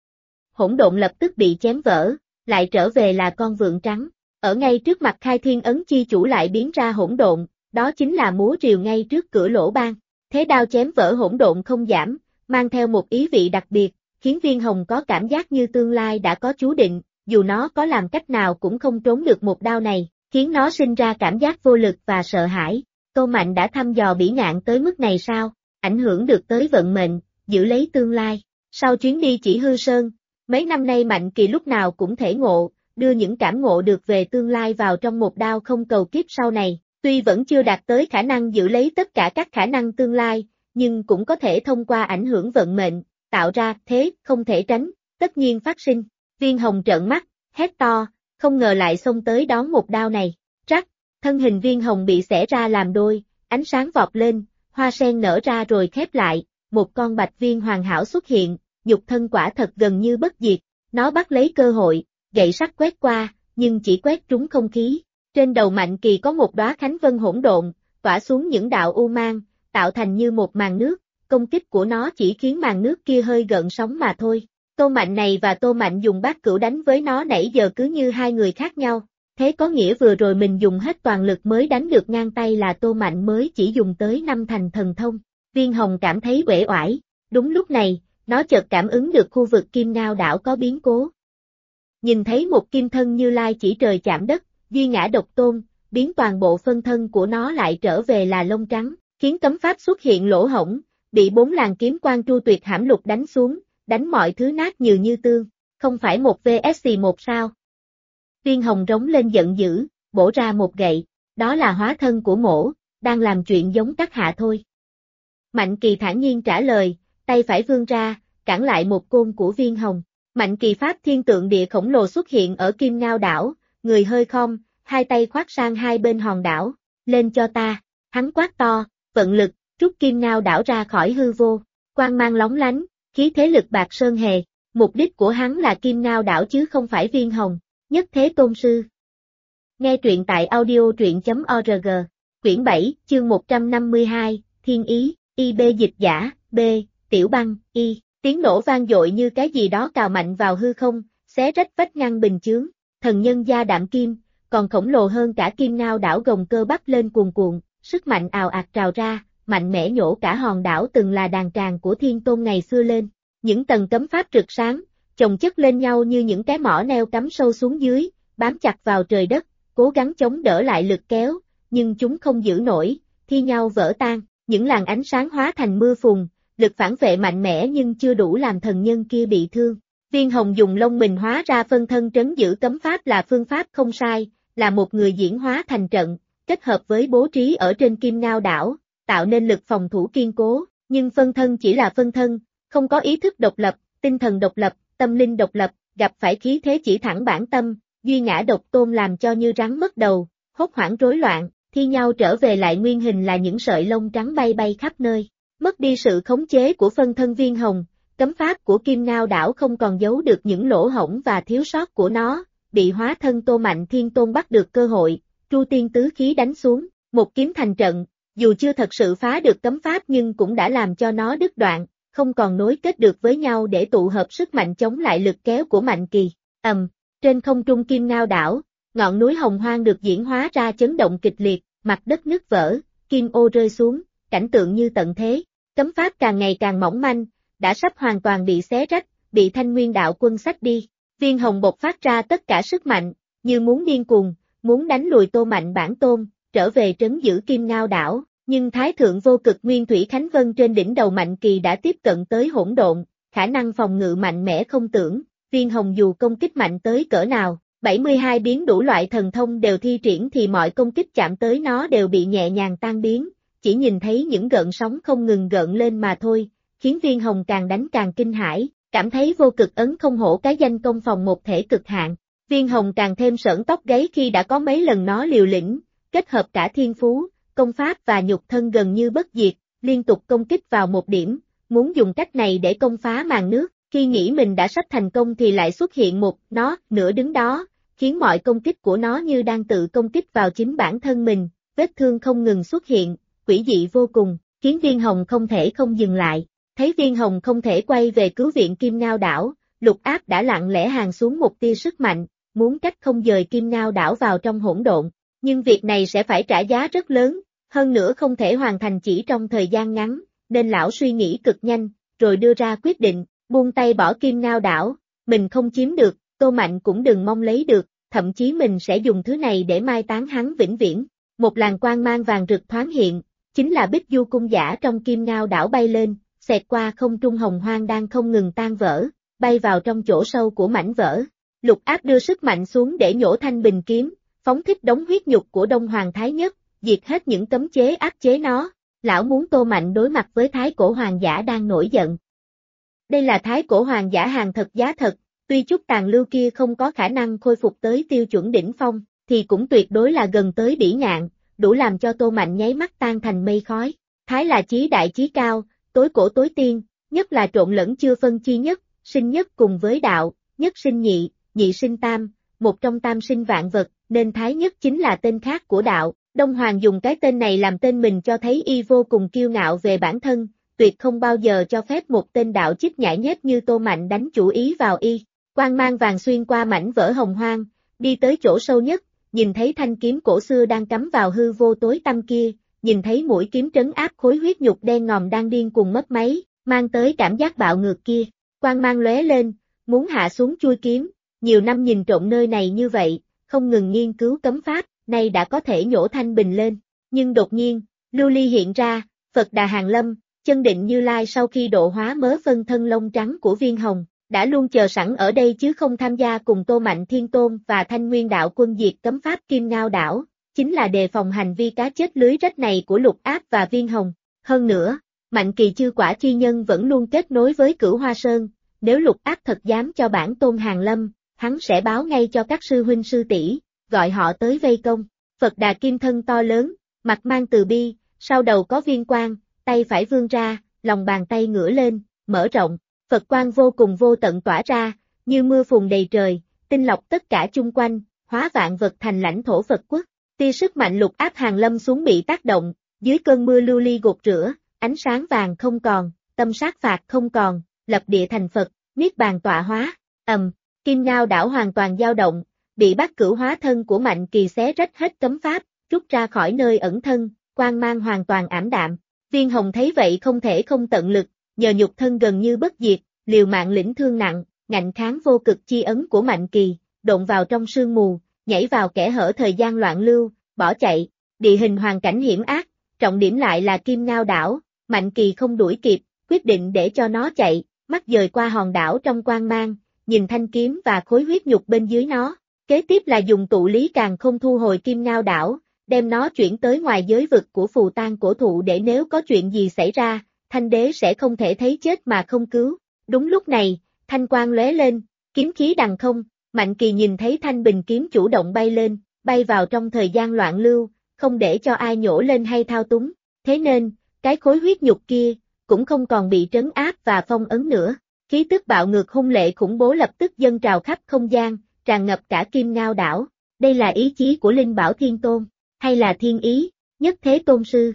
Hỗn độn lập tức bị chém vỡ, lại trở về là con vượn trắng. Ở ngay trước mặt Khai Thiên Ấn chi chủ lại biến ra hỗn độn, đó chính là múa rìu ngay trước cửa lỗ ban. Thế đao chém vỡ hỗn độn không giảm, mang theo một ý vị đặc biệt, khiến Viên Hồng có cảm giác như tương lai đã có chú định, dù nó có làm cách nào cũng không trốn được một đao này, khiến nó sinh ra cảm giác vô lực và sợ hãi. Tô Mạnh đã thăm dò bỉ ngạn tới mức này sao, ảnh hưởng được tới vận mệnh, giữ lấy tương lai. Sau chuyến đi Chỉ Hư Sơn, mấy năm nay Mạnh Kỳ lúc nào cũng thể ngộ, đưa những cảm ngộ được về tương lai vào trong một đao không cầu kiếp sau này. Tuy vẫn chưa đạt tới khả năng giữ lấy tất cả các khả năng tương lai, nhưng cũng có thể thông qua ảnh hưởng vận mệnh, tạo ra thế không thể tránh, tất nhiên phát sinh. Viên Hồng trợn mắt, hét to, không ngờ lại xông tới đón một đao này. Rắc, thân hình Viên Hồng bị xẻ ra làm đôi, ánh sáng vọt lên, hoa sen nở ra rồi khép lại, một con bạch viên hoàn hảo xuất hiện, nhục thân quả thật gần như bất diệt. Nó bắt lấy cơ hội, gậy sắt quét qua, nhưng chỉ quét trúng không khí. Trên đầu Mạnh Kỳ có một đóa khánh vân hỗn độn, tỏa xuống những đạo u mang, tạo thành như một màn nước, công kích của nó chỉ khiến màn nước kia hơi gợn sóng mà thôi. Tô Mạnh này và Tô Mạnh dùng bát cửu đánh với nó nãy giờ cứ như hai người khác nhau, thế có nghĩa vừa rồi mình dùng hết toàn lực mới đánh được ngang tay là Tô Mạnh mới chỉ dùng tới 5 thành thần thông. Viên Hồng cảm thấy uể oải, đúng lúc này, nó chợt cảm ứng được khu vực Kim Ngao đảo có biến cố. Nhìn thấy một kim thân Như Lai chỉ trời chạm đất, duy ngã độc tôn, biến toàn bộ phân thân của nó lại trở về là lông trắng, khiến cấm pháp xuất hiện lỗ hổng, bị 4 làn kiếm quang tru tuyệt hãm lục đánh xuống, đánh mọi thứ nát như tương, không phải một vs 1 sao. Viên Hồng rống lên giận dữ, bổ ra một gậy, đó là hóa thân của mổ, đang làm chuyện giống các hạ thôi. Mạnh Kỳ thản nhiên trả lời, tay phải vươn ra, cản lại một côn của Viên Hồng. Mạnh Kỳ pháp thiên tượng địa khổng lồ xuất hiện ở Kim Ngao đảo, người hơi khom, hai tay khoác sang hai bên hòn đảo, lên cho ta, hắn quát to, vận lực, rút Kim Ngao đảo ra khỏi hư vô, quang mang lóng lánh, khí thế lực bạc sơn hề, mục đích của hắn là Kim Ngao đảo chứ không phải Viên Hồng, nhất thế tôn sư. Nghe truyện tại audio.org, quyển 7, chương 152, Thiên Ý, IB dịch giả, B, Tiểu Băng, Y, tiếng nổ vang dội như cái gì đó cào mạnh vào hư không, xé rách vách ngăn bình chướng, thần nhân da đạm kim, còn khổng lồ hơn cả Kim Ngao đảo gồng cơ bắp lên cuồn cuộn, sức mạnh ào ạt trào ra, mạnh mẽ nhổ cả hòn đảo từng là đàn tràng của Thiên Tôn ngày xưa lên, những tầng cấm pháp rực sáng, chồng chất lên nhau như những cái mỏ neo cắm sâu xuống dưới, bám chặt vào trời đất, cố gắng chống đỡ lại lực kéo, nhưng chúng không giữ nổi, thi nhau vỡ tan, những làn ánh sáng hóa thành mưa phùn, lực phản vệ mạnh mẽ nhưng chưa đủ làm thần nhân kia bị thương. Viên Hồng dùng lông mình hóa ra phân thân trấn giữ cấm pháp là phương pháp không sai, là một người diễn hóa thành trận, kết hợp với bố trí ở trên Kim Ngao đảo, tạo nên lực phòng thủ kiên cố, nhưng phân thân chỉ là phân thân, không có ý thức độc lập, tinh thần độc lập, tâm linh độc lập, gặp phải khí thế chỉ thẳng bản tâm, duy ngã độc tôn làm cho như rắn mất đầu, hốt hoảng rối loạn, thi nhau trở về lại nguyên hình là những sợi lông trắng bay bay khắp nơi. Mất đi sự khống chế của phân thân Viên Hồng, cấm pháp của Kim Ngao đảo không còn giấu được những lỗ hổng và thiếu sót của nó, bị hóa thân Tô Mạnh Thiên Tôn bắt được cơ hội, Tru Tiên tứ khí đánh xuống, một kiếm thành trận, dù chưa thật sự phá được cấm pháp nhưng cũng đã làm cho nó đứt đoạn, không còn nối kết được với nhau để tụ hợp sức mạnh chống lại lực kéo của Mạnh Kỳ. Trên không trung Kim Ngao đảo, ngọn núi Hồng Hoang được diễn hóa ra chấn động kịch liệt, mặt đất nứt vỡ, kim ô rơi xuống, cảnh tượng như tận thế. Cấm pháp càng ngày càng mỏng manh, đã sắp hoàn toàn bị xé rách, bị Thanh Nguyên đạo quân xách đi. Viên Hồng bộc phát ra tất cả sức mạnh, như muốn điên cuồng, muốn đánh lùi Tô Mạnh bản tôn, trở về trấn giữ Kim Ngao đảo. Nhưng Thái Thượng Vô Cực Nguyên Thủy Khánh Vân trên đỉnh đầu Mạnh Kỳ đã tiếp cận tới hỗn độn, khả năng phòng ngự mạnh mẽ không tưởng. Viên Hồng dù công kích mạnh tới cỡ nào, 72 biến đủ loại thần thông đều thi triển thì mọi công kích chạm tới nó đều bị nhẹ nhàng tan biến. Chỉ nhìn thấy những gợn sóng không ngừng gợn lên mà thôi, khiến Viên Hồng càng đánh càng kinh hãi, cảm thấy Vô Cực Ấn không hổ cái danh công phòng một thể cực hạn. Viên Hồng càng thêm sởn tóc gáy khi đã có mấy lần nó liều lĩnh, kết hợp cả thiên phú, công pháp và nhục thân gần như bất diệt, liên tục công kích vào một điểm, muốn dùng cách này để công phá màn nước, khi nghĩ mình đã sắp thành công thì lại xuất hiện một nó nửa đứng đó, khiến mọi công kích của nó như đang tự công kích vào chính bản thân mình, vết thương không ngừng xuất hiện. Quỷ dị vô cùng, khiến Viên Hồng không thể không dừng lại. Thấy Viên Hồng không thể quay về cứu viện Kim Ngao đảo, Lục Áp đã lặng lẽ hàn xuống một tia sức mạnh, muốn cách không dời Kim Ngao đảo vào trong hỗn độn. Nhưng việc này sẽ phải trả giá rất lớn, hơn nữa không thể hoàn thành chỉ trong thời gian ngắn, nên lão suy nghĩ cực nhanh, rồi đưa ra quyết định, buông tay bỏ Kim Ngao đảo, mình không chiếm được, Tô Mạnh cũng đừng mong lấy được, thậm chí mình sẽ dùng thứ này để mai táng hắn vĩnh viễn. Một làn quang mang vàng rực thoáng hiện, chính là Bích Du cung giả trong Kim Ngao đảo bay lên, xẹt qua không trung hồng hoang đang không ngừng tan vỡ, bay vào trong chỗ sâu của mảnh vỡ. Lục Áp đưa sức mạnh xuống để nhổ thanh bình kiếm, phóng thích đống huyết nhục của Đông Hoàng Thái Nhất, diệt hết những cấm chế áp chế nó. Lão muốn Tô Mạnh đối mặt với Thái Cổ Hoàng giả đang nổi giận. Đây là Thái Cổ Hoàng giả hàng thật giá thật, tuy chút tàn lưu kia không có khả năng khôi phục tới tiêu chuẩn đỉnh phong, thì cũng tuyệt đối là gần tới bỉ ngạn, đủ làm cho Tô Mạnh nháy mắt tan thành mây khói. Thái là chí đại chí cao, tối cổ tối tiên, nhất là trộn lẫn chưa phân chi nhất, sinh nhất cùng với đạo, nhất sinh nhị, nhị sinh tam, một trong tam sinh vạn vật, nên Thái Nhất chính là tên khác của đạo. Đông Hoàng dùng cái tên này làm tên mình cho thấy y vô cùng kiêu ngạo về bản thân, tuyệt không bao giờ cho phép một tên đạo chích nhãi nhép như Tô Mạnh đánh chủ ý vào y. Quang mang vàng xuyên qua mảnh vỡ hồng hoang, đi tới chỗ sâu nhất, nhìn thấy thanh kiếm cổ xưa đang cắm vào hư vô tối tăm kia, nhìn thấy mũi kiếm trấn áp khối huyết nhục đen ngòm đang điên cuồng mất máy, mang tới cảm giác bạo ngược kia. Quang mang lóe lên, muốn hạ xuống chuôi kiếm, nhiều năm nhìn trộm nơi này như vậy, không ngừng nghiên cứu cấm pháp, nay đã có thể nhổ thanh bình lên. Nhưng đột nhiên, lưu ly hiện ra, Phật Đà Hàng Lâm, chân định Như Lai sau khi độ hóa mớ phân thân lông trắng của Viên Hồng, đã luôn chờ sẵn ở đây chứ không tham gia cùng Tô Mạnh Thiên Tôn và Thanh Nguyên đạo quân diệt cấm pháp Kim Ngao đảo, chính là đề phòng hành vi cá chết lưới rách này của Lục Áp và Viên Hồng. Hơn nữa, Mạnh Kỳ chư quả chi nhân vẫn luôn kết nối với Cửu Hoa Sơn, nếu Lục Áp thật dám cho bản tôn hàng lâm, hắn sẽ báo ngay cho các sư huynh sư tỷ, gọi họ tới vây công. Phật Đà kim thân to lớn, mặt mang từ bi, sau đầu có viên quang, tay phải vươn ra, lòng bàn tay ngửa lên, mở rộng, Phật quang vô cùng vô tận tỏa ra, như mưa phùn đầy trời, tinh lọc tất cả chung quanh, hóa vạn vật thành lãnh thổ Phật quốc. Tia sức mạnh Lục Áp hàng lâm xuống bị tác động, dưới cơn mưa lưu ly gột rửa, ánh sáng vàng không còn, tâm sát phạt không còn, lập địa thành Phật, niết bàn tọa hóa. Kim Ngao đảo hoàn toàn dao động, bị Bát Cửu hóa thân của Mạnh Kỳ xé rách hết cấm pháp, rút ra khỏi nơi ẩn thân, quang mang hoàn toàn ảm đạm. Viên Hồng thấy vậy không thể không tận lực, nhờ nhục thân gần như bất diệt, liều mạng lĩnh thương nặng, ngạnh kháng vô cực chi ấn của Mạnh Kỳ, độn vào trong sương mù, nhảy vào kẽ hở thời gian loạn lưu, bỏ chạy. Địa hình hoàn cảnh hiểm ác, trọng điểm lại là Kim Ngao đảo, Mạnh Kỳ không đuổi kịp, quyết định để cho nó chạy, mắt dời qua hòn đảo trong quang mang, nhìn thanh kiếm và khối huyết nhục bên dưới nó. Kế tiếp là dùng tụ lý càn khôn thu hồi Kim Ngao đảo, đem nó chuyển tới ngoài giới vực của phù tang cổ thụ để nếu có chuyện gì xảy ra, Thanh đế sẽ không thể thấy chết mà không cứu. Đúng lúc này, thanh quang lóe lên, kiếm khí đằng không, Mạnh Kỳ nhìn thấy thanh bình kiếm chủ động bay lên, bay vào trong thời gian loạn lưu, không để cho ai nhổ lên hay thao túng, thế nên, cái khối huyết nhục kia, cũng không còn bị trấn áp và phong ấn nữa. Khí tức bạo ngược hung lệ khủng bố lập tức dâng trào khắp không gian, tràn ngập cả Kim Ngao đảo. Đây là ý chí của Linh Bảo Thiên Tôn, hay là thiên ý, Nhất Thế Tôn Sư?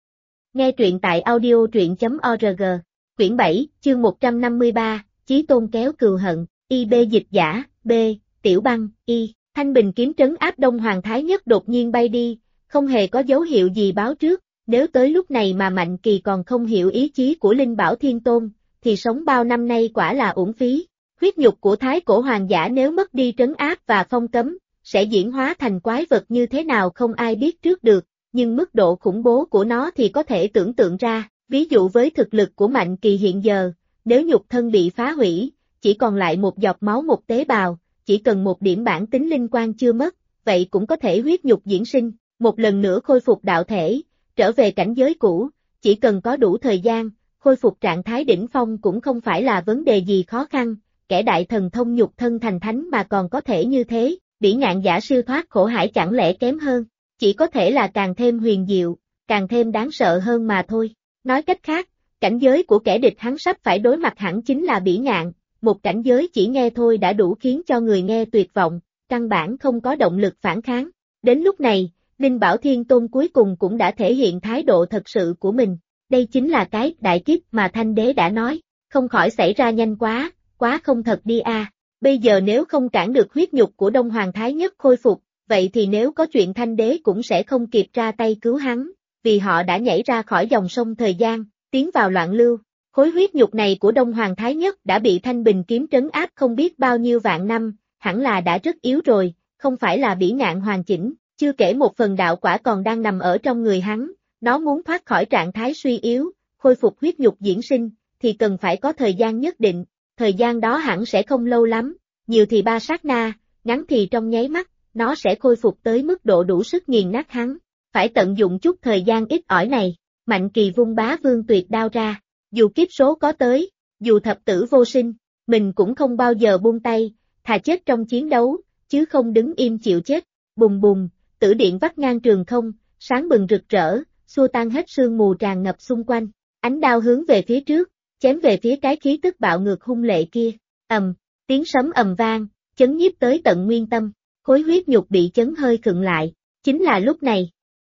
Nghe truyện tại audio.org, quyển 7, chương 153, Chí Tôn kéo cừu hận, IB dịch giả, B, Tiểu Băng, Y, thanh bình kiếm trấn áp Đông Hoàng Thái Nhất đột nhiên bay đi, không hề có dấu hiệu gì báo trước, nếu tới lúc này mà Mạnh Kỳ còn không hiểu ý chí của Linh Bảo Thiên Tôn, thì sống bao năm nay quả là uổng phí. Huyết nhục của Thái Cổ Hoàng giả nếu mất đi trấn áp và phong cấm, sẽ diễn hóa thành quái vật như thế nào không ai biết trước được, nhưng mức độ khủng bố của nó thì có thể tưởng tượng ra, ví dụ với thực lực của Mạnh Kỳ hiện giờ, nếu nhục thân bị phá hủy, chỉ còn lại một giọt máu một tế bào, chỉ cần một điểm bản tính linh quan chưa mất, vậy cũng có thể huyết nhục diễn sinh, một lần nữa khôi phục đạo thể, trở về cảnh giới cũ, chỉ cần có đủ thời gian, khôi phục trạng thái đỉnh phong cũng không phải là vấn đề gì khó khăn, kẻ đại thần thông nhục thân thành thánh mà còn có thể như thế, Bỉ Ngạn giả siêu thoát khổ hải chẳng lẽ kém hơn, chỉ có thể là càng thêm huyền diệu, càng thêm đáng sợ hơn mà thôi. Nói cách khác, cảnh giới của kẻ địch hắn sắp phải đối mặt hẳn chính là Bỉ Ngạn, một cảnh giới chỉ nghe thôi đã đủ khiến cho người nghe tuyệt vọng, căn bản không có động lực phản kháng. Đến lúc này, Linh Bảo Thiên Tôn cuối cùng cũng đã thể hiện thái độ thật sự của mình, đây chính là cái đại kiếp mà Thanh Đế đã nói, không khỏi xảy ra nhanh quá không thật đi a. Bây giờ nếu không cản được huyết nhục của Đông Hoàng Thái Nhất khôi phục, vậy thì nếu có chuyện Thanh Đế cũng sẽ không kịp ra tay cứu hắn, vì họ đã nhảy ra khỏi dòng sông thời gian, tiến vào loạn lưu. Khối huyết nhục này của Đông Hoàng Thái Nhất đã bị thanh bình kiếm trấn áp không biết bao nhiêu vạn năm, hẳn là đã rất yếu rồi, không phải là Bỉ Ngạn hoàn chỉnh, chưa kể một phần đạo quả còn đang nằm ở trong người hắn, nó muốn thoát khỏi trạng thái suy yếu, khôi phục huyết nhục diễn sinh, thì cần phải có thời gian nhất định, thời gian đó hẳn sẽ không lâu lắm, nhiều thì 3 sát na, ngắn thì trong nháy mắt, nó sẽ khôi phục tới mức độ đủ sức nghiền nát hắn, phải tận dụng chút thời gian ít ỏi này, Mạnh Kỳ vung Bá Vương tuyệt đao ra, dù kiếp số có tới, dù thập tử vô sinh, mình cũng không bao giờ buông tay, thà chết trong chiến đấu, chứ không đứng im chịu chết, bùng bùng, tử điện vắt ngang trường không, sáng bừng rực rỡ, xua tan hết sương mù tràn ngập xung quanh, ánh đao hướng về phía trước, chém về phía cái khí tức bạo ngược hung lệ kia, tiếng sấm ầm vang, chấn nhiếp tới tận nguyên tâm, khối huyết nhục bị chấn hơi khựng lại, chính là lúc này.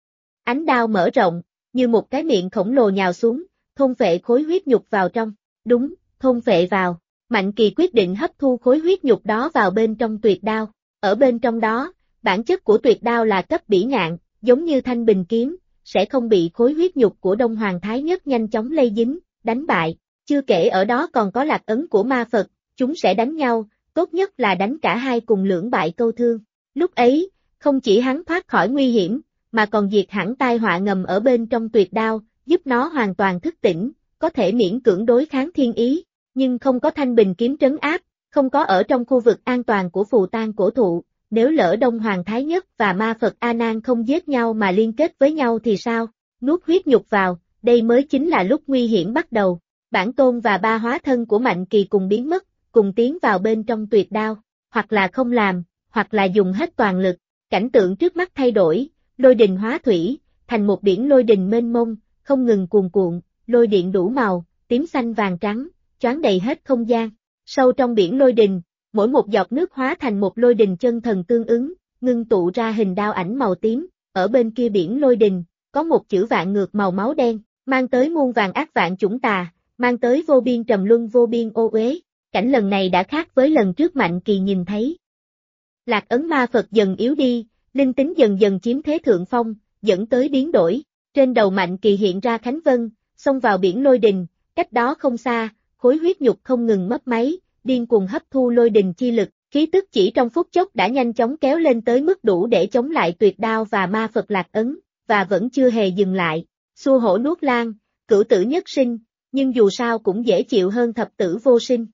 Ánh đao mở rộng, như một cái miệng khổng lồ nhào xuống, thôn phệ khối huyết nhục vào trong, đúng, thôn phệ vào, Mạnh Kỳ quyết định hấp thu khối huyết nhục đó vào bên trong tuyệt đao, ở bên trong đó, bản chất của tuyệt đao là cấp Bỉ Ngạn, giống như thanh bình kiếm, sẽ không bị khối huyết nhục của Đông Hoàng Thái Nhất nhanh chóng lây dính, đánh bại, chưa kể ở đó còn có lạc ấn của ma Phật, chúng sẽ đánh nhau, tốt nhất là đánh cả hai cùng lưỡng bại câu thương. Lúc ấy, không chỉ hắn thoát khỏi nguy hiểm, mà còn diệt hẳn tai họa ngầm ở bên trong tuyệt đao, giúp nó hoàn toàn thức tỉnh, có thể miễn cưỡng đối kháng thiên ý, nhưng không có thanh bình kiếm trấn áp, không có ở trong khu vực an toàn của phù tang cổ thụ, nếu lỡ Đông Hoàng Thái Nhất và ma Phật A Nan không giết nhau mà liên kết với nhau thì sao? Nuốt huyết nhục vào, đây mới chính là lúc nguy hiểm bắt đầu. Bản tôn và ba hóa thân của Mạnh Kỳ cùng biến mất, cùng tiến vào bên trong tuyệt đao, hoặc là không làm, hoặc là dùng hết toàn lực, cảnh tượng trước mắt thay đổi, lôi đình hóa thủy, thành một biển lôi đình mênh mông, không ngừng cuồn cuộn, lôi điện đủ màu, tím xanh vàng trắng, choáng đầy hết không gian. Sâu trong biển lôi đình, mỗi một giọt nước hóa thành một lôi đình chân thần tương ứng, ngưng tụ ra hình đao ảnh màu tím, ở bên kia biển lôi đình, có một chữ vạn ngược màu máu đen, mang tới muôn vàng ác vạn chủng tà, mang tới vô biên trầm luân vô biên ô uế. Cảnh lần này đã khác với lần trước Mạnh Kỳ nhìn thấy. Lạc ấn ma Phật dần yếu đi, linh tính dần dần chiếm thế thượng phong, dẫn tới biến đổi. Trên đầu Mạnh Kỳ hiện ra Khánh Vân, xông vào biển lôi đình, cách đó không xa, khối huyết nhục không ngừng mấp máy, điên cuồng hấp thu lôi đình chi lực, khí tức chỉ trong phút chốc đã nhanh chóng kéo lên tới mức đủ để chống lại tuyệt đao và ma Phật Lạc ấn, và vẫn chưa hề dừng lại. Xua hổ nuốt lang, cửu tử nhất sinh, nhưng dù sao cũng dễ chịu hơn thập tử vô sinh.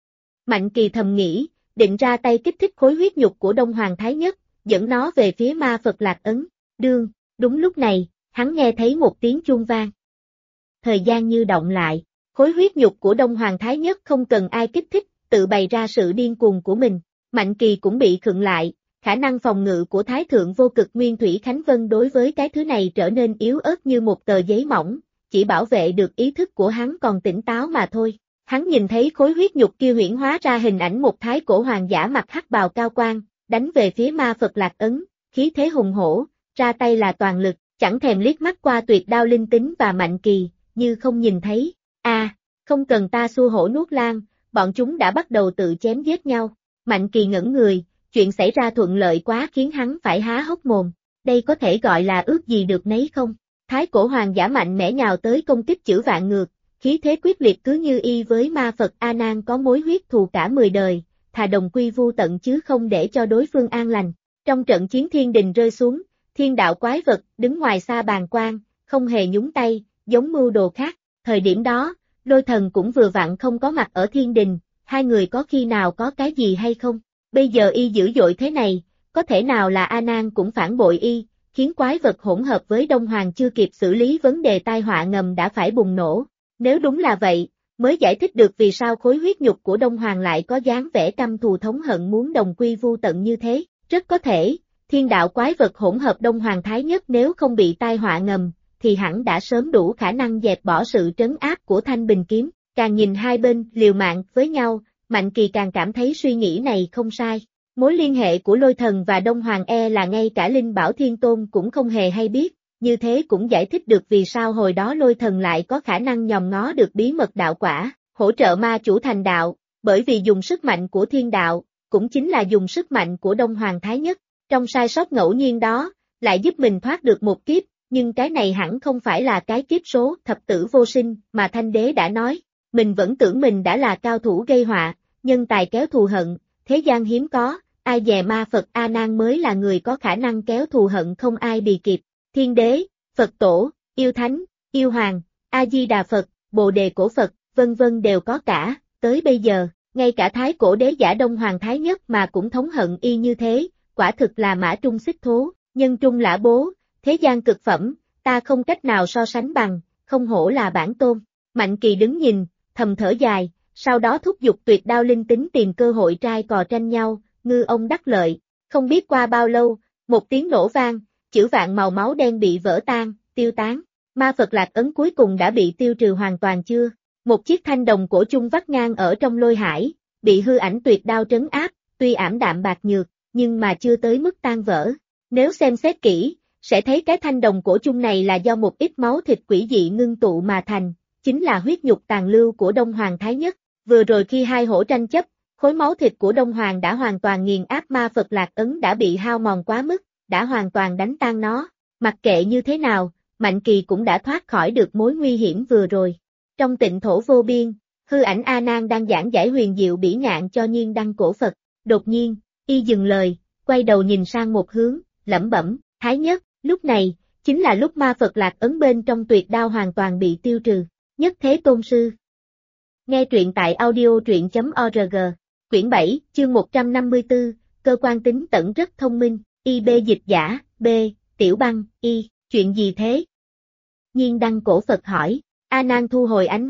Mạnh Kỳ thầm nghĩ, định ra tay kích thích khối huyết nhục của Đông Hoàng Thái Nhất, dẫn nó về phía ma Phật Lạc ấn. Đúng lúc này, hắn nghe thấy một tiếng chuông vang. Thời gian như động lại, khối huyết nhục của Đông Hoàng Thái Nhất không cần ai kích thích, tự bày ra sự điên cuồng của mình. Mạnh Kỳ cũng bị khựng lại, khả năng phòng ngự của Thái Thượng Vô Cực Nguyên Thủy Khánh Vân đối với cái thứ này trở nên yếu ớt như một tờ giấy mỏng, chỉ bảo vệ được ý thức của hắn còn tỉnh táo mà thôi. Hắn nhìn thấy khối huyết nhục kia huyễn hóa ra hình ảnh một thái cổ hoàng giả mặc hắc bào cao quang, đánh về phía ma Phật Lạc ấn, khí thế hùng hổ, ra tay là toàn lực, chẳng thèm liếc mắt qua tuyệt đao linh tính và Mạnh Kỳ, như không nhìn thấy. Không cần ta xua hổ nuốt lang, bọn chúng đã bắt đầu tự chém giết nhau. Mạnh Kỳ ngẩn người, chuyện xảy ra thuận lợi quá khiến hắn phải há hốc mồm. Đây có thể gọi là ước gì được nấy không? Thái cổ hoàng giả mạnh mẽ nhào tới công kích chữ vạn ngược, khí thế quyết liệt cứ như y với ma Phật A Nan có mối huyết thù cả 10 đời, thà đồng quy vu tận chứ không để cho đối phương an lành. Trong trận chiến thiên đình rơi xuống, thiên đạo quái vật đứng ngoài xa bàng quan, không hề nhúng tay, giống mưu đồ khác. Thời điểm đó, Lôi Thần cũng vừa vặn không có mặt ở thiên đình, hai người có khi nào có cái gì hay không? Bây giờ y dữ dội thế này, có thể nào là A Nan cũng phản bội y, khiến quái vật hỗn hợp với Đông Hoàng chưa kịp xử lý vấn đề tai họa ngầm đã phải bùng nổ. Nếu đúng là vậy, mới giải thích được vì sao khối huyết nhục của Đông Hoàng lại có dáng vẻ căm thù thống hận muốn đồng quy vu tận như thế. Rất có thể, thiên đạo quái vật hỗn hợp Đông Hoàng Thái Nhất nếu không bị tai họa ngầm, thì hẳn đã sớm đủ khả năng dẹp bỏ sự trấn áp của Thanh Bình Kiếm. Càng nhìn hai bên liều mạng với nhau, Mạnh Kỳ càng cảm thấy suy nghĩ này không sai. Mối liên hệ của Lôi Thần và Đông Hoàng là ngay cả Linh Bảo Thiên Tôn cũng không hề hay biết, như thế cũng giải thích được vì sao hồi đó Lôi Thần lại có khả năng nhòm ngó được bí mật đạo quả, hỗ trợ ma chủ thành đạo, bởi vì dùng sức mạnh của thiên đạo, cũng chính là dùng sức mạnh của Đông Hoàng Thái Nhất. Trong sai sót ngẫu nhiên đó, lại giúp mình thoát được một kiếp, nhưng cái này hẳn không phải là cái kiếp số thập tử vô sinh mà Thanh Đế đã nói. Mình vẫn tưởng mình đã là cao thủ gây họa, nhân tài kéo thù hận, thế gian hiếm có, ai dè ma Phật A Nan mới là người có khả năng kéo thù hận không ai bì kịp. Thiên Đế, Phật Tổ, Yêu Thánh, Yêu Hoàng, A-di-đà Phật, Bồ Đề Cổ Phật, vân vân đều có cả, tới bây giờ, ngay cả Thái Cổ Đế giả Đông Hoàng Thái Nhất mà cũng thống hận y như thế, quả thực là mã trung xích thố, nhân trung lã bố, thế gian cực phẩm, ta không cách nào so sánh bằng, không hổ là bản tôn. Mạnh Kỳ đứng nhìn, thầm thở dài, sau đó thúc giục tuyệt đao linh tính tìm cơ hội trai cò tranh nhau, ngư ông đắc lợi. Không biết qua bao lâu, một tiếng nổ vang, chữ vạn màu máu đen bị vỡ tan, tiêu tán. Ma Phật Lạc ấn cuối cùng đã bị tiêu trừ hoàn toàn chưa? Một chiếc thanh đồng cổ chung vắt ngang ở trong lôi hải, bị hư ảnh tuyệt đao trấn áp, tuy ảm đạm bạc nhược, nhưng mà chưa tới mức tan vỡ. Nếu xem xét kỹ, sẽ thấy cái thanh đồng cổ chung này là do một ít máu thịt quỷ dị ngưng tụ mà thành, chính là huyết nhục tàn lưu của Đông Hoàng Thái Nhất. Vừa rồi khi hai hổ tranh chấp, khối máu thịt của Đông Hoàng đã hoàn toàn nghiền áp ma Phật Lạc ấn đã bị hao mòn quá mức, đã hoàn toàn đánh tan nó. Mặc kệ như thế nào, Mạnh Kỳ cũng đã thoát khỏi được mối nguy hiểm vừa rồi. Trong tịnh thổ vô biên, hư ảnh A Nan đang giảng giải huyền diệu bỉ ngạn cho Nhiên Đăng cổ Phật. Đột nhiên, y dừng lời, quay đầu nhìn sang một hướng, lẩm bẩm, Thái Nhất. Lúc này, chính là lúc ma Phật Lạc ấn bên trong tuyệt đao hoàn toàn bị tiêu trừ. Nhất Thế Tôn Sư. Nghe truyện tại audio.org. Quyển 7, chương 154, cơ quan tính tẩn rất thông minh, IB dịch giả, B, Tiểu Băng, Y, chuyện gì thế? Nhiên Đăng cổ Phật hỏi, A Nan thu hồi ánh mắt,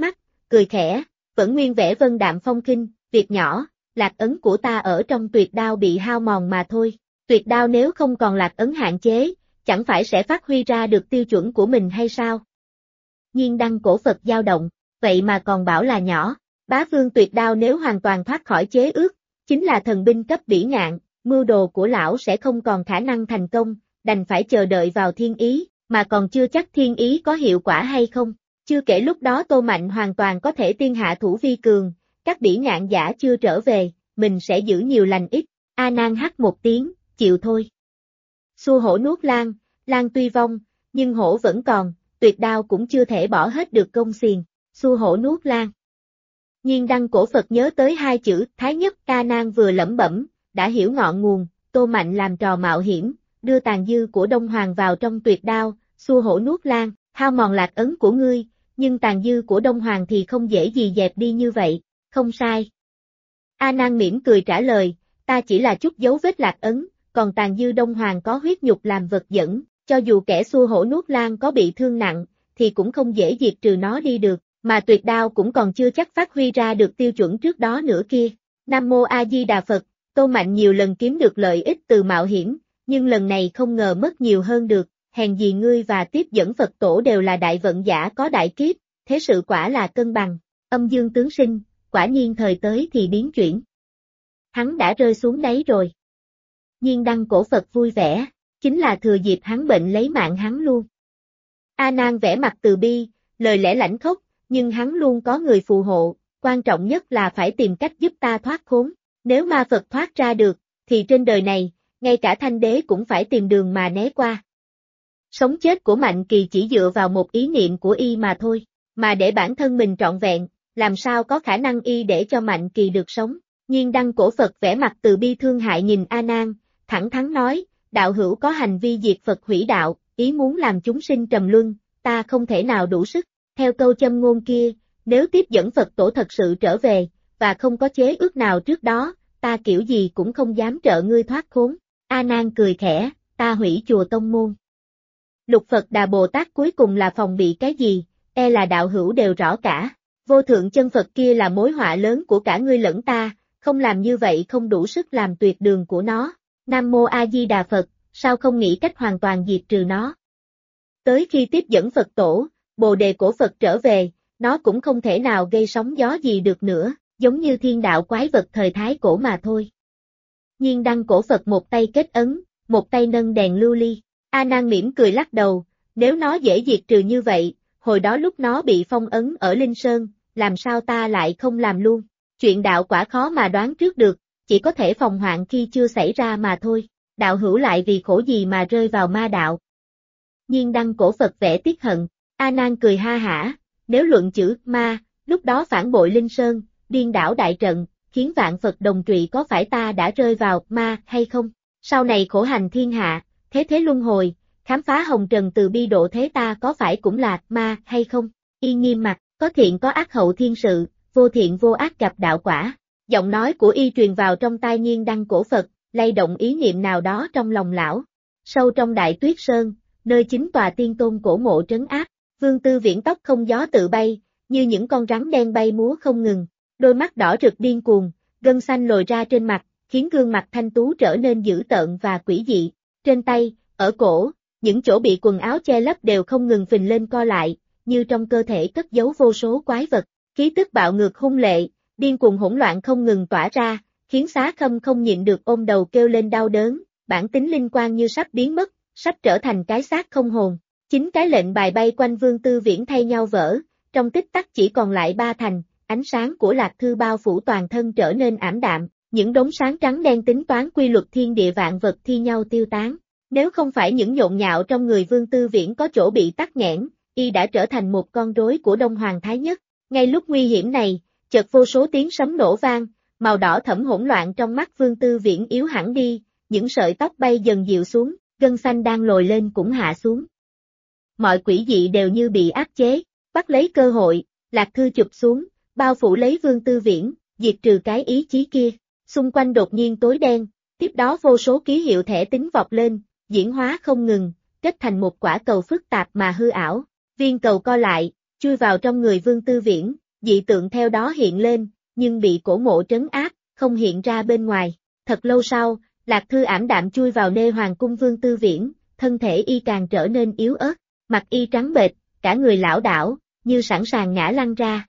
cười khẽ, vẫn nguyên vẻ vân đạm phong khinh, việc nhỏ, lạc ấn của ta ở trong tuyệt đao bị hao mòn mà thôi. Tuyệt đao nếu không còn lạc ấn hạn chế, chẳng phải sẽ phát huy ra được tiêu chuẩn của mình hay sao? Nhiên đăng cổ Phật dao động, vậy mà còn bảo là nhỏ. Bá vương tuyệt đao nếu hoàn toàn thoát khỏi chế ước, chính là thần binh cấp bỉ ngạn, mưu đồ của lão sẽ không còn khả năng thành công, đành phải chờ đợi vào thiên ý, mà còn chưa chắc thiên ý có hiệu quả hay không. Chưa kể lúc đó Tô Mạnh hoàn toàn có thể tiên hạ thủ vi cường, các bỉ ngạn giả chưa trở về, mình sẽ giữ nhiều lành ít. A Nan hắt một tiếng, chịu thôi. Xua hổ nuốt lang, lang tuy vong, nhưng hổ vẫn còn, tuyệt đao cũng chưa thể bỏ hết được công xiềng. Xua hổ nuốt lang. Nhiên đăng cổ Phật nhớ tới hai chữ Thái Nhất. A Nan vừa lẩm bẩm, đã hiểu ngọn nguồn. Tô Mạnh làm trò mạo hiểm, đưa tàn dư của Đông Hoàng vào trong tuyệt đao, xua hổ nuốt lang, hao mòn lạc ấn của ngươi, nhưng tàn dư của Đông Hoàng thì không dễ gì dẹp đi như vậy, không sai. A Nan mỉm cười trả lời, ta chỉ là chút dấu vết lạc ấn, còn tàn dư Đông Hoàng có huyết nhục làm vật dẫn, cho dù kẻ xua hổ nuốt lang có bị thương nặng, thì cũng không dễ diệt trừ nó đi được, mà tuyệt đao cũng còn chưa chắc phát huy ra được tiêu chuẩn trước đó nữa kia. Nam Mô A Di Đà Phật, Tô Mạnh nhiều lần kiếm được lợi ích từ mạo hiểm, nhưng lần này không ngờ mất nhiều hơn được, hèn gì ngươi và tiếp dẫn Phật tổ đều là đại vận giả có đại kiếp, thế sự quả là cân bằng, âm dương tướng sinh, quả nhiên thời tới thì biến chuyển. Hắn đã rơi xuống đáy rồi. Nhiên đăng cổ Phật vui vẻ, chính là thừa dịp hắn bệnh lấy mạng hắn luôn. A Nan vẻ mặt từ bi, lời lẽ lãnh khốc, nhưng hắn luôn có người phù hộ, quan trọng nhất là phải tìm cách giúp ta thoát khốn. Nếu ma Phật thoát ra được, thì trên đời này, ngay cả Thanh Đế cũng phải tìm đường mà né qua. Sống chết của Mạnh Kỳ chỉ dựa vào một ý niệm của y mà thôi, mà để bản thân mình trọn vẹn, làm sao có khả năng y để cho Mạnh Kỳ được sống. Nhiên đăng cổ Phật vẻ mặt từ bi thương hại nhìn A Nan, thẳng thắn nói, đạo hữu có hành vi diệt Phật hủy đạo, ý muốn làm chúng sinh trầm luân, ta không thể nào đủ sức. Theo câu châm ngôn kia, nếu tiếp dẫn Phật tổ thật sự trở về, và không có chế ước nào trước đó, ta kiểu gì cũng không dám trợ ngươi thoát khốn. A Nan cười khẽ, ta hủy chùa tông môn. Lục Phật Đà Bồ Tát cuối cùng là phòng bị cái gì, e là đạo hữu đều rõ cả. Vô thượng chân Phật kia là mối họa lớn của cả ngươi lẫn ta, không làm như vậy không đủ sức làm tuyệt đường của nó. Nam Mô A Di Đà Phật, sao không nghĩ cách hoàn toàn diệt trừ nó. Tới khi tiếp dẫn Phật tổ, Bồ đề cổ Phật trở về, nó cũng không thể nào gây sóng gió gì được nữa, giống như thiên đạo quái vật thời Thái cổ mà thôi. Nhiên đăng cổ Phật một tay kết ấn, một tay nâng đèn lưu ly. A Nan mỉm cười lắc đầu, nếu nó dễ diệt trừ như vậy, hồi đó lúc nó bị phong ấn ở Linh Sơn, làm sao ta lại không làm luôn. Chuyện đạo quả khó mà đoán trước được, chỉ có thể phòng hoạn khi chưa xảy ra mà thôi. Đạo hữu lại vì khổ gì mà rơi vào ma đạo. Nhiên đăng cổ Phật vẻ tiếc hận, A Nan cười ha hả, nếu luận chữ ma, lúc đó phản bội Linh Sơn, điên đảo đại trận, khiến vạn Phật đồng trụy có phải ta đã rơi vào ma hay không? Sau này khổ hành thiên hạ, thế thế luân hồi, khám phá hồng trần từ bi độ thế ta có phải cũng là ma hay không? Y nghiêm mặt, có thiện có ác hậu thiên sự, vô thiện vô ác gặp đạo quả. Giọng nói của y truyền vào trong tai Nhiên đăng cổ Phật, lay động ý niệm nào đó trong lòng lão. Sâu trong Đại Tuyết Sơn, nơi chính tòa tiên tôn cổ mộ trấn áp, Vương Tư Viễn tóc không gió tự bay, như những con rắn đen bay múa không ngừng, đôi mắt đỏ rực điên cuồng, gân xanh lồi ra trên mặt, khiến gương mặt thanh tú trở nên dữ tợn và quỷ dị. Trên tay, ở cổ, những chỗ bị quần áo che lấp đều không ngừng phình lên co lại, như trong cơ thể cất giấu vô số quái vật, khí tức bạo ngược hung lệ, điên cuồng hỗn loạn không ngừng tỏa ra, khiến Xá Khâm không nhịn được ôm đầu kêu lên đau đớn, bản tính linh quan như sắp biến mất, sắp trở thành cái xác không hồn. Chính cái lệnh bài bay quanh Vương Tư Viễn thay nhau vỡ, trong tích tắc chỉ còn lại 3 thành, ánh sáng của Lạc Thư bao phủ toàn thân trở nên ảm đạm, những đống sáng trắng đen tính toán quy luật thiên địa vạn vật thi nhau tiêu tán. Nếu không phải những nhộn nhạo trong người Vương Tư Viễn có chỗ bị tắc nghẽn, y đã trở thành một con rối của Đông Hoàng Thái Nhất. Ngay lúc nguy hiểm này, chợt vô số tiếng sấm nổ vang, màu đỏ thẫm hỗn loạn trong mắt Vương Tư Viễn yếu hẳn đi, những sợi tóc bay dần dịu xuống, gân xanh đang lồi lên cũng hạ xuống. Mọi quỷ dị đều như bị áp chế, bắt lấy cơ hội, Lạc Thư chụp xuống, bao phủ lấy Vương Tư Viễn, diệt trừ cái ý chí kia. Xung quanh đột nhiên tối đen, tiếp đó vô số ký hiệu thẻ tính vọt lên, diễn hóa không ngừng, kết thành một quả cầu phức tạp mà hư ảo. Viên cầu co lại, chui vào trong người Vương Tư Viễn, dị tượng theo đó hiện lên, nhưng bị cổ mộ trấn áp, không hiện ra bên ngoài. Thật lâu sau, Lạc Thư ảm đạm chui vào nê hoàng cung Vương Tư Viễn, thân thể y càng trở nên yếu ớt, mặt y trắng bệch, cả người lảo đảo, như sẵn sàng ngã lăn ra.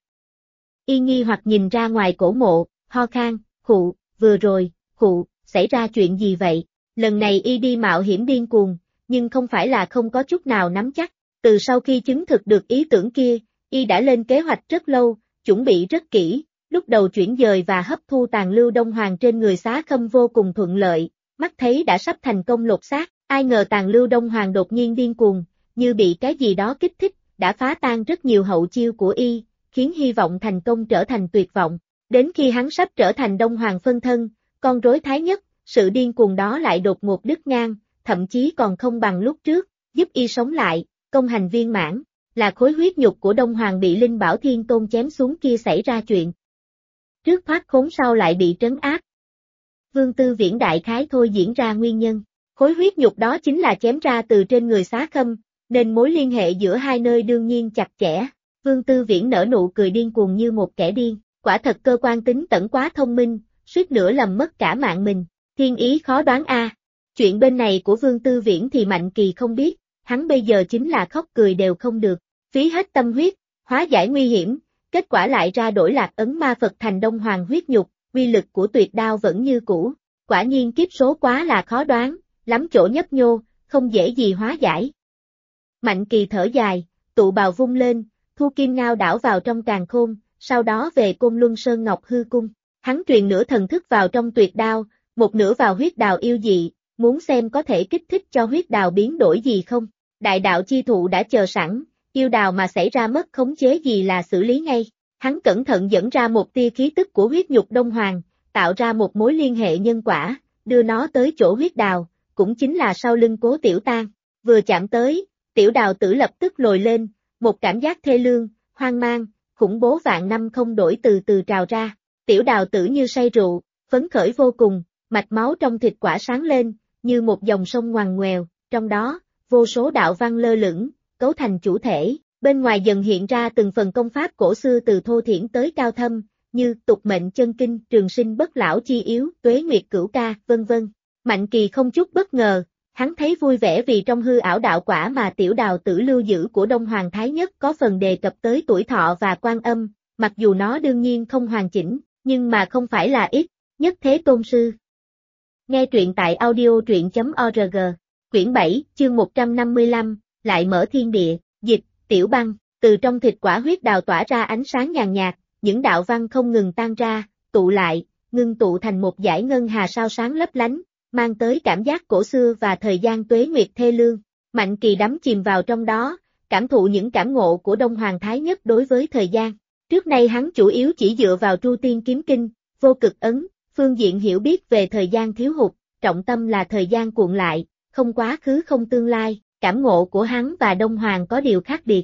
Y nghi hoặc nhìn ra ngoài cổ mộ, ho khan, khụ, vừa rồi, khụ, xảy ra chuyện gì vậy? Lần này y đi mạo hiểm điên cuồng, nhưng không phải là không có chút nào nắm chắc. Từ sau khi chứng thực được ý tưởng kia, y đã lên kế hoạch rất lâu, chuẩn bị rất kỹ, lúc đầu chuyển dời và hấp thu tàn lưu Đông Hoàng trên người Xá Khâm vô cùng thuận lợi, mắt thấy đã sắp thành công lột xác, ai ngờ tàn lưu Đông Hoàng đột nhiên điên cuồng, như bị cái gì đó kích thích, đã phá tan rất nhiều hậu chiêu của y, khiến hy vọng thành công trở thành tuyệt vọng. Đến khi hắn sắp trở thành Đông Hoàng phân thân, con rối thái nhất, sự điên cuồng đó lại đột ngột đứt ngang, thậm chí còn không bằng lúc trước, giúp y sống lại, công hành viên mãn, là khối huyết nhục của Đông Hoàng bị Linh Bảo Thiên Tôn chém xuống kia xảy ra chuyện. Trước thoát khốn sau lại bị trấn áp. Vương Tư Viễn đại khái thôi diễn ra nguyên nhân, khối huyết nhục đó chính là chém ra từ trên người Xá Khâm, nên mối liên hệ giữa hai nơi đương nhiên chặt chẽ. Vương Tư Viễn nở nụ cười điên cuồng như một kẻ điên, quả thật cơ quan tính tẩn quá thông minh, suýt nữa lầm mất cả mạng mình, thiên ý khó đoán a. Chuyện bên này của Vương Tư Viễn thì Mạnh Kỳ không biết, hắn bây giờ chính là khóc cười đều không được, phí hết tâm huyết, hóa giải nguy hiểm, kết quả lại ra đổi Lạc Ấn Ma Phật thành Đông Hoàng huyết nhục, uy lực của tuyệt đao vẫn như cũ, quả nhiên kiếp số quá là khó đoán, lắm chỗ nhấp nhô, không dễ gì hóa giải. Mạnh Kỳ thở dài, tụ bào vung lên, thu kim ngao đảo vào trong càn khôn, sau đó về Côn Luân Sơn Ngọc Hư Cung, hắn truyền nửa thần thức vào trong tuyệt đao, một nửa vào huyết đào yêu dị, muốn xem có thể kích thích cho huyết đào biến đổi gì không. Đại đạo chi thụ đã chờ sẵn, yêu đào mà xảy ra mất khống chế gì là xử lý ngay. Hắn cẩn thận dẫn ra một tia khí tức của huyết nhục Đông Hoàng, tạo ra một mối liên hệ nhân quả, đưa nó tới chỗ huyết đào, cũng chính là sau lưng Cố Tiểu Tang. Vừa chạm tới, tiểu đào tử lập tức lồi lên, một cảm giác thê lương, hoang mang, khủng bố vạn năm không đổi từ từ trào ra. Tiểu đào tử như say rượu, phấn khởi vô cùng, mạch máu trong thịt quả sáng lên, như một dòng sông ngoằn ngoèo, trong đó, vô số đạo văn lơ lửng, cấu thành chủ thể, bên ngoài dần hiện ra từng phần công pháp cổ xưa từ thô thiển tới cao thâm, như tục mệnh chân kinh, trường sinh bất lão chi yếu, tuế nguyệt cửu ca, vân vân. Mạnh Kỳ không chút bất ngờ, hắn thấy vui vẻ vì trong hư ảo đạo quả mà tiểu đào tử lưu giữ của Đông Hoàng Thái Nhất có phần đề cập tới tuổi thọ và quan âm, mặc dù nó đương nhiên không hoàn chỉnh, nhưng mà không phải là ít, nhất thế tôn sư. Nghe truyện tại audio truyện.org, quyển 7, chương 155, lại mở thiên địa, dịch, Tiểu Băng, từ trong thịt quả huyết đào tỏa ra ánh sáng nhàn nhạt, những đạo văn không ngừng tan ra, tụ lại, ngưng tụ thành một dải ngân hà sao sáng lấp lánh, mang tới cảm giác cổ xưa và thời gian tuế nguyệt thê lương. Mạnh Kỳ đắm chìm vào trong đó, cảm thụ những cảm ngộ của Đông Hoàng Thái Nhất đối với thời gian. Trước nay hắn chủ yếu chỉ dựa vào Tru Tiên Kiếm Kinh, Vô Cực Ấn, phương diện hiểu biết về thời gian thiếu hụt, trọng tâm là thời gian cuộn lại, không quá khứ không tương lai, cảm ngộ của hắn và Đông Hoàng có điều khác biệt.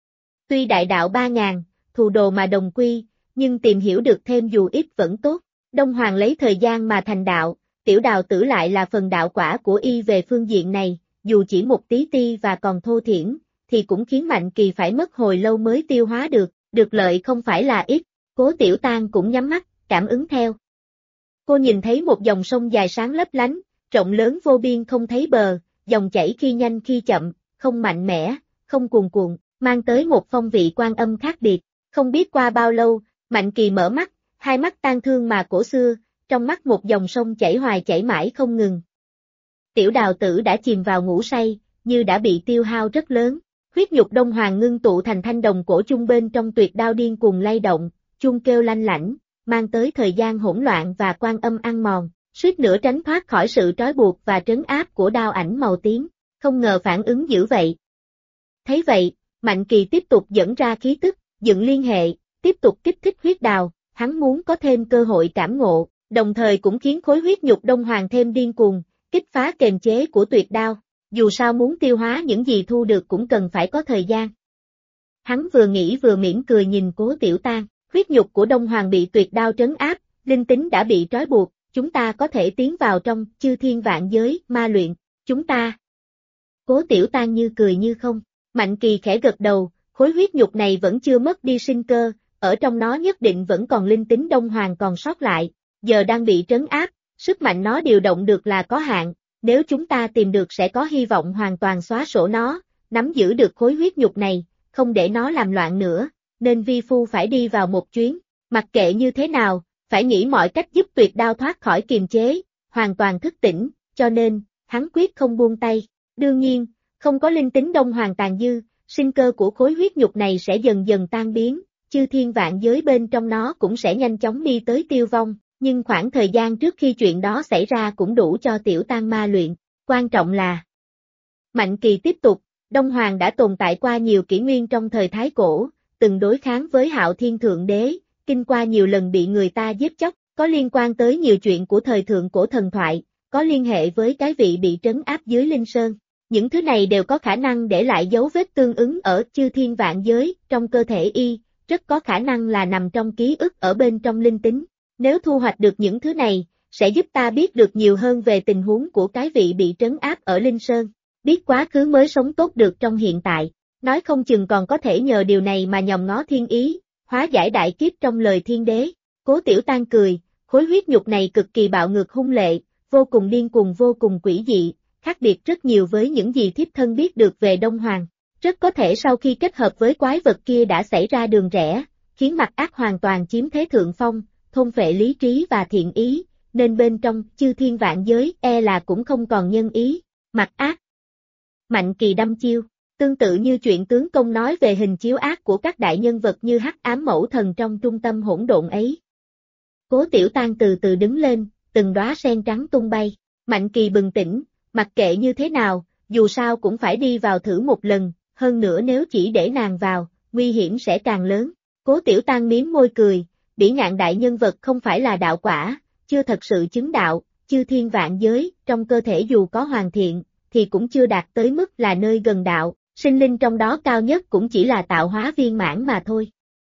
Tuy đại đạo 3000, thù đồ mà đồng quy, nhưng tìm hiểu được thêm dù ít vẫn tốt. Đông Hoàng lấy thời gian mà thành đạo, tiểu đào tử lại là phần đạo quả của y về phương diện này, dù chỉ một tí ti và còn thô thiển, thì cũng khiến Mạnh Kỳ phải mất hồi lâu mới tiêu hóa được lợi không phải là ít. Cố Tiểu Tang cũng nhắm mắt, cảm ứng theo. Cô nhìn thấy một dòng sông dài sáng lấp lánh, rộng lớn vô biên không thấy bờ, dòng chảy khi nhanh khi chậm, không mạnh mẽ, không cuồn cuộn, mang tới một phong vị quan âm khác biệt. Không biết qua bao lâu, Mạnh Kỳ mở mắt, hai mắt tang thương mà cổ xưa, trong mắt một dòng sông chảy hoài chảy mãi không ngừng. Tiểu đào tử đã chìm vào ngủ say, như đã bị tiêu hao rất lớn. Huyết nhục Đông Hoàng ngưng tụ thành thanh đồng cổ chung bên trong tuyệt đao điên cuồng lay động, chuông kêu lanh lảnh, mang tới thời gian hỗn loạn và quan âm ăn mòn, suýt nữa tránh thoát khỏi sự trói buộc và trấn áp của đao ảnh màu tím, không ngờ phản ứng dữ vậy. Thấy vậy, Mạnh Kỳ tiếp tục dẫn ra khí tức, dựng liên hệ, tiếp tục kích thích huyết đào, hắn muốn có thêm cơ hội cảm ngộ, đồng thời cũng khiến khối huyết nhục Đông Hoàng thêm điên cuồng, kích phá kềm chế của tuyệt đao, dù sao muốn tiêu hóa những gì thu được cũng cần phải có thời gian. Hắn vừa nghĩ vừa mỉm cười nhìn Cố Tiểu Tang, huyết nhục của Đông Hoàng bị tuyệt đao trấn áp, linh tính đã bị trói buộc, chúng ta có thể tiến vào trong chư thiên vạn giới, ma luyện, chúng ta. Cố Tiểu Tang như cười như không, Mạnh Kỳ khẽ gật đầu, khối huyết nhục này vẫn chưa mất đi sinh cơ, ở trong nó nhất định vẫn còn linh tính Đông Hoàng còn sót lại, giờ đang bị trấn áp, sức mạnh nó điều động được là có hạn, nếu chúng ta tìm được sẽ có hy vọng hoàn toàn xóa sổ nó, nắm giữ được khối huyết nhục này, không để nó làm loạn nữa, nên vi phu phải đi vào một chuyến, mặc kệ như thế nào, phải nghĩ mọi cách giúp Tuyệt Đao thoát khỏi kiềm chế, hoàn toàn thức tỉnh, cho nên, hắn quyết không buông tay. Đương nhiên, không có linh tính Đông Hoàng tàn dư, sinh cơ của khối huyết nhục này sẽ dần dần tan biến, chư thiên vạn giới bên trong nó cũng sẽ nhanh chóng đi tới tiêu vong, nhưng khoảng thời gian trước khi chuyện đó xảy ra cũng đủ cho Tiểu Tang ma luyện, quan trọng là Mạnh Kỳ tiếp tục, Đông Hoàng đã tồn tại qua nhiều kỷ nguyên trong thời Thái Cổ, từng đối kháng với Hạo Thiên Thượng Đế, kinh qua nhiều lần bị người ta giết chóc, có liên quan tới nhiều chuyện của thời thượng cổ thần thoại, có liên hệ với cái vị bị trấn áp dưới Linh Sơn. Những thứ này đều có khả năng để lại dấu vết tương ứng ở chư thiên vạn giới, trong cơ thể y, rất có khả năng là nằm trong ký ức ở bên trong linh tính. Nếu thu hoạch được những thứ này, sẽ giúp ta biết được nhiều hơn về tình huống của cái vị bị trấn áp ở Linh Sơn, biết quá khứ mới sống tốt được trong hiện tại. Nói không chừng còn có thể nhờ điều này mà nhòm ngó thiên ý, hóa giải đại kiếp trong lời thiên đế. Cố Tiểu Tang cười, khối huyết nhục này cực kỳ bạo ngược hung lệ, vô cùng điên cuồng vô cùng quỷ dị, khác biệt rất nhiều với những gì thiếp thân biết được về Đông Hoàng. Rất có thể sau khi kết hợp với quái vật kia đã xảy ra đường rẽ, khiến mặt ác hoàn toàn chiếm thế thượng phong, thôn phệ lý trí và thiện ý, nên bên trong chư thiên vạn giới là cũng không còn nhân ý, mặt ác. Mạnh Kỳ đâm chiêu, tương tự như chuyện tướng công nói về hình chiếu ác của các đại nhân vật như Hắc Ám Mẫu Thần trong trung tâm hỗn độn ấy. Cố Tiểu Tang từ từ đứng lên, từng đóa sen trắng tung bay, Mạnh Kỳ bừng tỉnh, mặc kệ như thế nào, dù sao cũng phải đi vào thử một lần, hơn nữa nếu chỉ để nàng vào, nguy hiểm sẽ càng lớn. Cố Tiểu Tang miếm môi cười, Bỉ Ngạn đại nhân vật không phải là đạo quả, chưa thật sự chứng đạo, chư thiên vạn giới, trong cơ thể dù có hoàn thiện, thì cũng chưa đạt tới mức là nơi gần đạo, sinh linh trong đó cao nhất cũng chỉ là tạo hóa viên mãn mà thôi.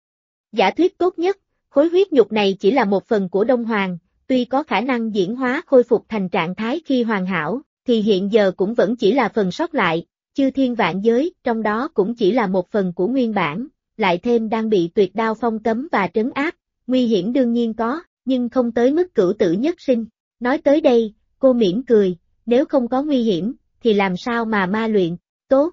Giả thuyết tốt nhất, khối huyết nhục này chỉ là một phần của Đông Hoàng, tuy có khả năng diễn hóa khôi phục thành trạng thái khi hoàn hảo, thì hiện giờ cũng vẫn chỉ là phần sót lại, chư thiên vạn giới, trong đó cũng chỉ là một phần của nguyên bản, lại thêm đang bị Tuyệt Đao phong cấm và trấn áp, nguy hiểm đương nhiên có, nhưng không tới mức cửu tử nhất sinh. Nói tới đây, cô mỉm cười, nếu không có nguy hiểm, thì làm sao mà ma luyện, tốt.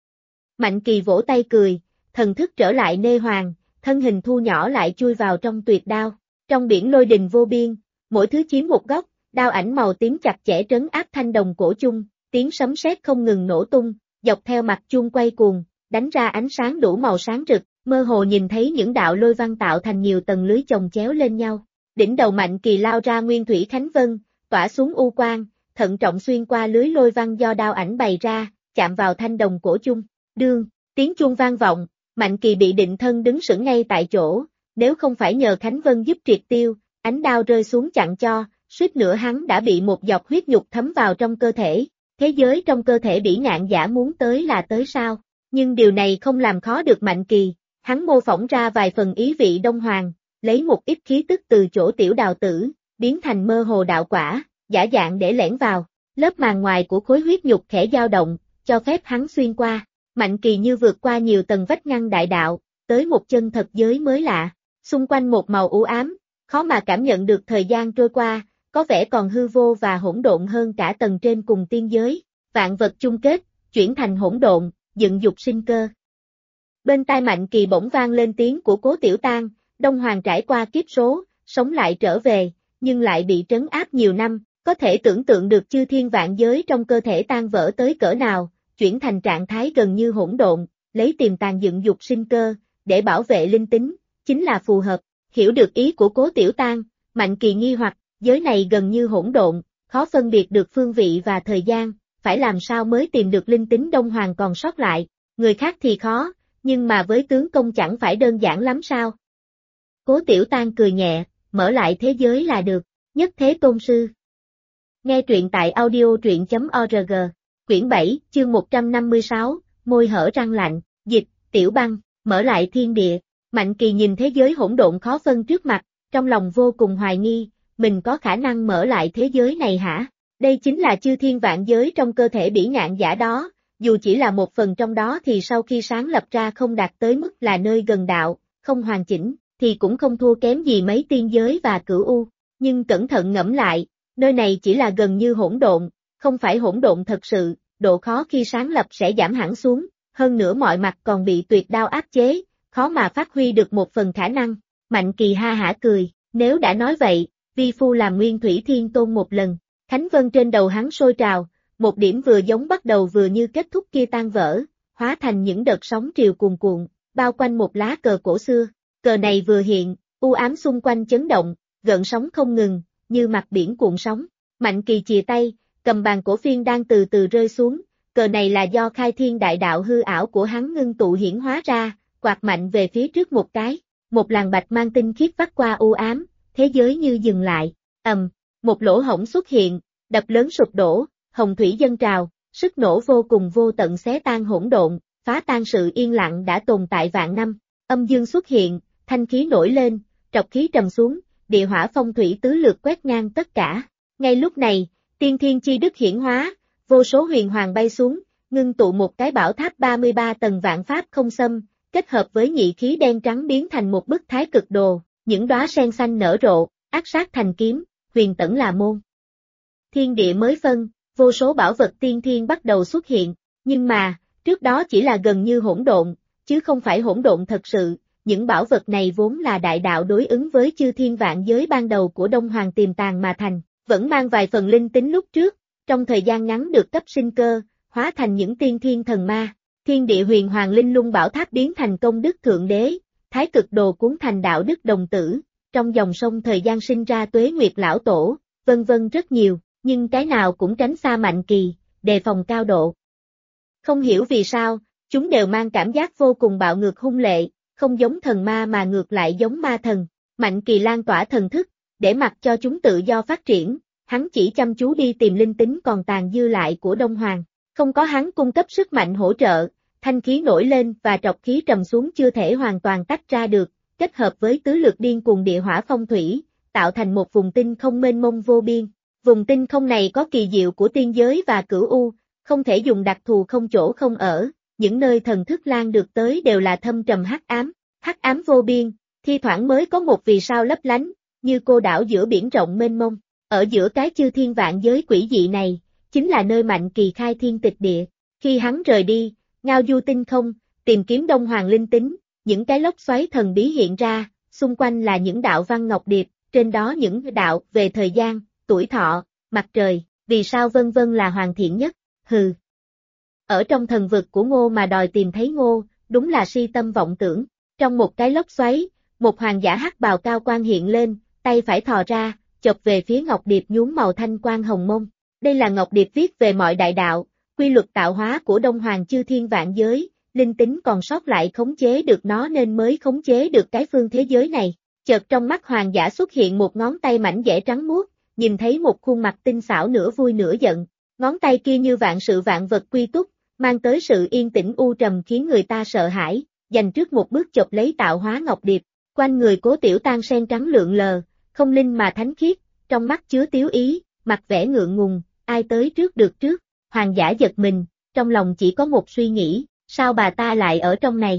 Mạnh Kỳ vỗ tay cười, thần thức trở lại nê hoàng, thân hình thu nhỏ lại chui vào trong Tuyệt Đao, trong biển lôi đình vô biên, mỗi thứ chiếm một góc, đao ảnh màu tím chặt chẽ trấn áp thanh đồng cổ chung, tiếng sấm sét không ngừng nổ tung, dọc theo mặt chuông quay cuồng, đánh ra ánh sáng đủ màu sáng rực, mơ hồ nhìn thấy những đạo lôi văn tạo thành nhiều tầng lưới chồng chéo lên nhau. Đỉnh đầu Mạnh Kỳ lao ra Nguyên Thủy Khánh Vân, tỏa xuống u quang, thận trọng xuyên qua lưới lôi văn do đao ảnh bày ra, chạm vào thanh đồng cổ chung. Đương, tiếng chuông vang vọng, Mạnh Kỳ bị định thân đứng sững ngay tại chỗ, nếu không phải nhờ Khánh Vân giúp triệt tiêu, ánh đao rơi xuống chặn cho, suýt nữa hắn đã bị một giọt huyết nhục thấm vào trong cơ thể. Thế giới trong cơ thể Bỉ Ngạn giả muốn tới là tới sao, nhưng điều này không làm khó được Mạnh Kỳ, hắn mô phỏng ra vài phần ý vị Đông Hoàng, lấy một ít khí tức từ chỗ tiểu đào tử, biến thành mơ hồ đạo quả, giả dạng để lẻn vào, lớp màng ngoài của khối huyết nhục khẽ dao động, cho phép hắn xuyên qua. Mạnh Kỳ như vượt qua nhiều tầng vách ngăn đại đạo, tới một chân thật giới mới lạ, xung quanh một màu u ám, khó mà cảm nhận được thời gian trôi qua, có vẻ còn hư vô và hỗn độn hơn cả tầng trên cùng tiên giới, vạn vật chung kết, chuyển thành hỗn độn, dựng dục sinh cơ. Bên tai Mạnh Kỳ bỗng vang lên tiếng của Cố Tiểu Tang, Đông Hoàng trải qua kiếp số, sống lại trở về, nhưng lại bị trấn áp nhiều năm, có thể tưởng tượng được chư thiên vạn giới trong cơ thể tan vỡ tới cỡ nào, chuyển thành trạng thái gần như hỗn độn, lấy tiềm tàng dựng dục sinh cơ, để bảo vệ linh tính, chính là phù hợp. Hiểu được ý của Cố Tiểu Tang, Mạnh Kỳ nghi hoặc, giới này gần như hỗn độn, khó phân biệt được phương vị và thời gian, phải làm sao mới tìm được linh tính Đông Hoàng còn sót lại, người khác thì khó, nhưng mà với tướng công chẳng phải đơn giản lắm sao? Cố Tiểu Tang cười nhẹ, mở lại thế giới là được, nhất thế tôn sư. Nghe truyện tại audio truyện.org, quyển 7, chương 156, môi hở răng lạnh, dịch, Tiểu Băng, mở lại thiên địa. Mạnh Kỳ nhìn thế giới hỗn độn khó phân trước mặt, trong lòng vô cùng hoài nghi, mình có khả năng mở lại thế giới này hả? Đây chính là chư thiên vạn giới trong cơ thể Bỉ Ngạn giả đó, dù chỉ là một phần trong đó thì sau khi sáng lập ra không đạt tới mức là nơi gần đạo, không hoàn chỉnh, thì cũng không thua kém gì mấy tiên giới và cửu u. Nhưng cẩn thận ngẫm lại, nơi này chỉ là gần như hỗn độn, không phải hỗn độn thật sự, độ khó khi sáng lập sẽ giảm hẳn xuống, hơn nữa mọi mặt còn bị tuyệt đao áp chế, khó mà phát huy được một phần khả năng. Mạnh Kỳ ha hả cười, nếu đã nói vậy, vi phu làm Nguyên Thủy Thiên Tôn một lần. Khánh vân trên đầu hắn sôi trào, một điểm vừa giống bắt đầu vừa như kết thúc kia tan vỡ, hóa thành những đợt sóng triều cuồn cuộn, bao quanh một lá cờ cổ xưa. Cờ này vừa hiện, u ám xung quanh chấn động, gợn sóng không ngừng, như mặt biển cuộn sóng. Mạnh Kỳ chìa tay, cầm bàn cổ phiên đang từ từ rơi xuống, cờ này là do khai thiên đại đạo hư ảo của hắn ngưng tụ hiển hóa ra, quạt mạnh về phía trước một cái, một làn bạch mang tinh khiết vắt qua u ám, thế giới như dừng lại, một lỗ hổng xuất hiện, đập lớn sụp đổ, hồng thủy dâng trào, sức nổ vô cùng vô tận xé tan hỗn độn, phá tan sự yên lặng đã tồn tại vạn năm. Âm dương xuất hiện, thanh khí nổi lên, trọc khí trầm xuống, địa hỏa phong thủy tứ lược quét ngang tất cả. Ngay lúc này, tiên thiên chi đức hiển hóa, vô số huyền hoàng bay xuống, ngưng tụ một cái bảo tháp 33 tầng vạn pháp không xâm, kết hợp với nhị khí đen trắng biến thành một bức thái cực đồ, những đóa sen xanh nở rộ, ác sát thành kiếm, huyền tẩn là môn. Thiên địa mới phân, vô số bảo vật tiên thiên bắt đầu xuất hiện, nhưng mà, trước đó chỉ là gần như hỗn độn, chứ không phải hỗn độn thật sự, những bảo vật này vốn là đại đạo đối ứng với chư thiên vạn giới ban đầu của Đông Hoàng tiềm tàng mà thành, vẫn mang vài phần linh tính lúc trước, trong thời gian ngắn được cấp sinh cơ, hóa thành những tiên thiên thần ma. Thiên địa huyền hoàng linh lung bảo tháp biến thành công đức thượng đế, thái cực đồ cuốn thành đạo đức đồng tử, trong dòng sông thời gian sinh ra tuế nguyệt lão tổ, vân vân rất nhiều, nhưng cái nào cũng tránh xa Mạnh Kỳ, đề phòng cao độ. Không hiểu vì sao, chúng đều mang cảm giác vô cùng bạo ngược hung lệ, không giống thần ma mà ngược lại giống ma thần. Mạnh Kỳ lan tỏa thần thức, để mặc cho chúng tự do phát triển, hắn chỉ chăm chú đi tìm linh tính còn tàn dư lại của Đông Hoàng. Không có hắn cung cấp sức mạnh hỗ trợ, thanh khí nổi lên và trọc khí trầm xuống chưa thể hoàn toàn tách ra được, kết hợp với tứ lực điên cuồng địa hỏa phong thủy, tạo thành một vùng tinh không mênh mông vô biên. Vùng tinh không này có kỳ diệu của tiên giới và cửu u, không thể dùng đặc thù không chỗ không ở, những nơi thần thức lan được tới đều là thâm trầm hắc ám vô biên, thi thoảng mới có một vì sao lấp lánh, như cô đảo giữa biển rộng mênh mông. Ở giữa cái chư thiên vạn giới quỷ dị này, chính là nơi Mạnh Kỳ khai thiên tịch địa. Khi hắn rời đi, ngao du tinh không, tìm kiếm Đông Hoàng linh tính, những cái lốc xoáy thần bí hiện ra, xung quanh là những đạo văn ngọc điệp, trên đó những đạo về thời gian, tuổi thọ, mặt trời, vì sao vân vân là hoàn thiện nhất, hừ. Ở trong thần vực của Ngô mà đòi tìm thấy Ngô, đúng là si tâm vọng tưởng. Trong một cái lốc xoáy, một hoàng giả hắc bào cao quan hiện lên, tay phải thò ra, chộp về phía ngọc điệp nhuốm màu thanh quang hồng mông. Đây là ngọc điệp viết về mọi đại đạo, quy luật tạo hóa của Đông Hoàng chư thiên vạn giới, linh tính còn sót lại khống chế được nó nên mới khống chế được cái phương thế giới này. Chợt trong mắt hoàng giả xuất hiện một ngón tay mảnh dẻ trắng muốt, nhìn thấy một khuôn mặt tinh xảo nửa vui nửa giận. Ngón tay kia như vạn sự vạn vật quy túc, mang tới sự yên tĩnh u trầm khiến người ta sợ hãi, dành trước một bước chộp lấy tạo hóa ngọc điệp. Quanh người Cố Tiểu Tan sen trắng lượn lờ, không linh mà thánh khiết, trong mắt chứa tiếu ý, mặt vẻ ngượng ngùng, ai tới trước được trước. Hoàng giả giật mình, trong lòng chỉ có một suy nghĩ, sao bà ta lại ở trong này?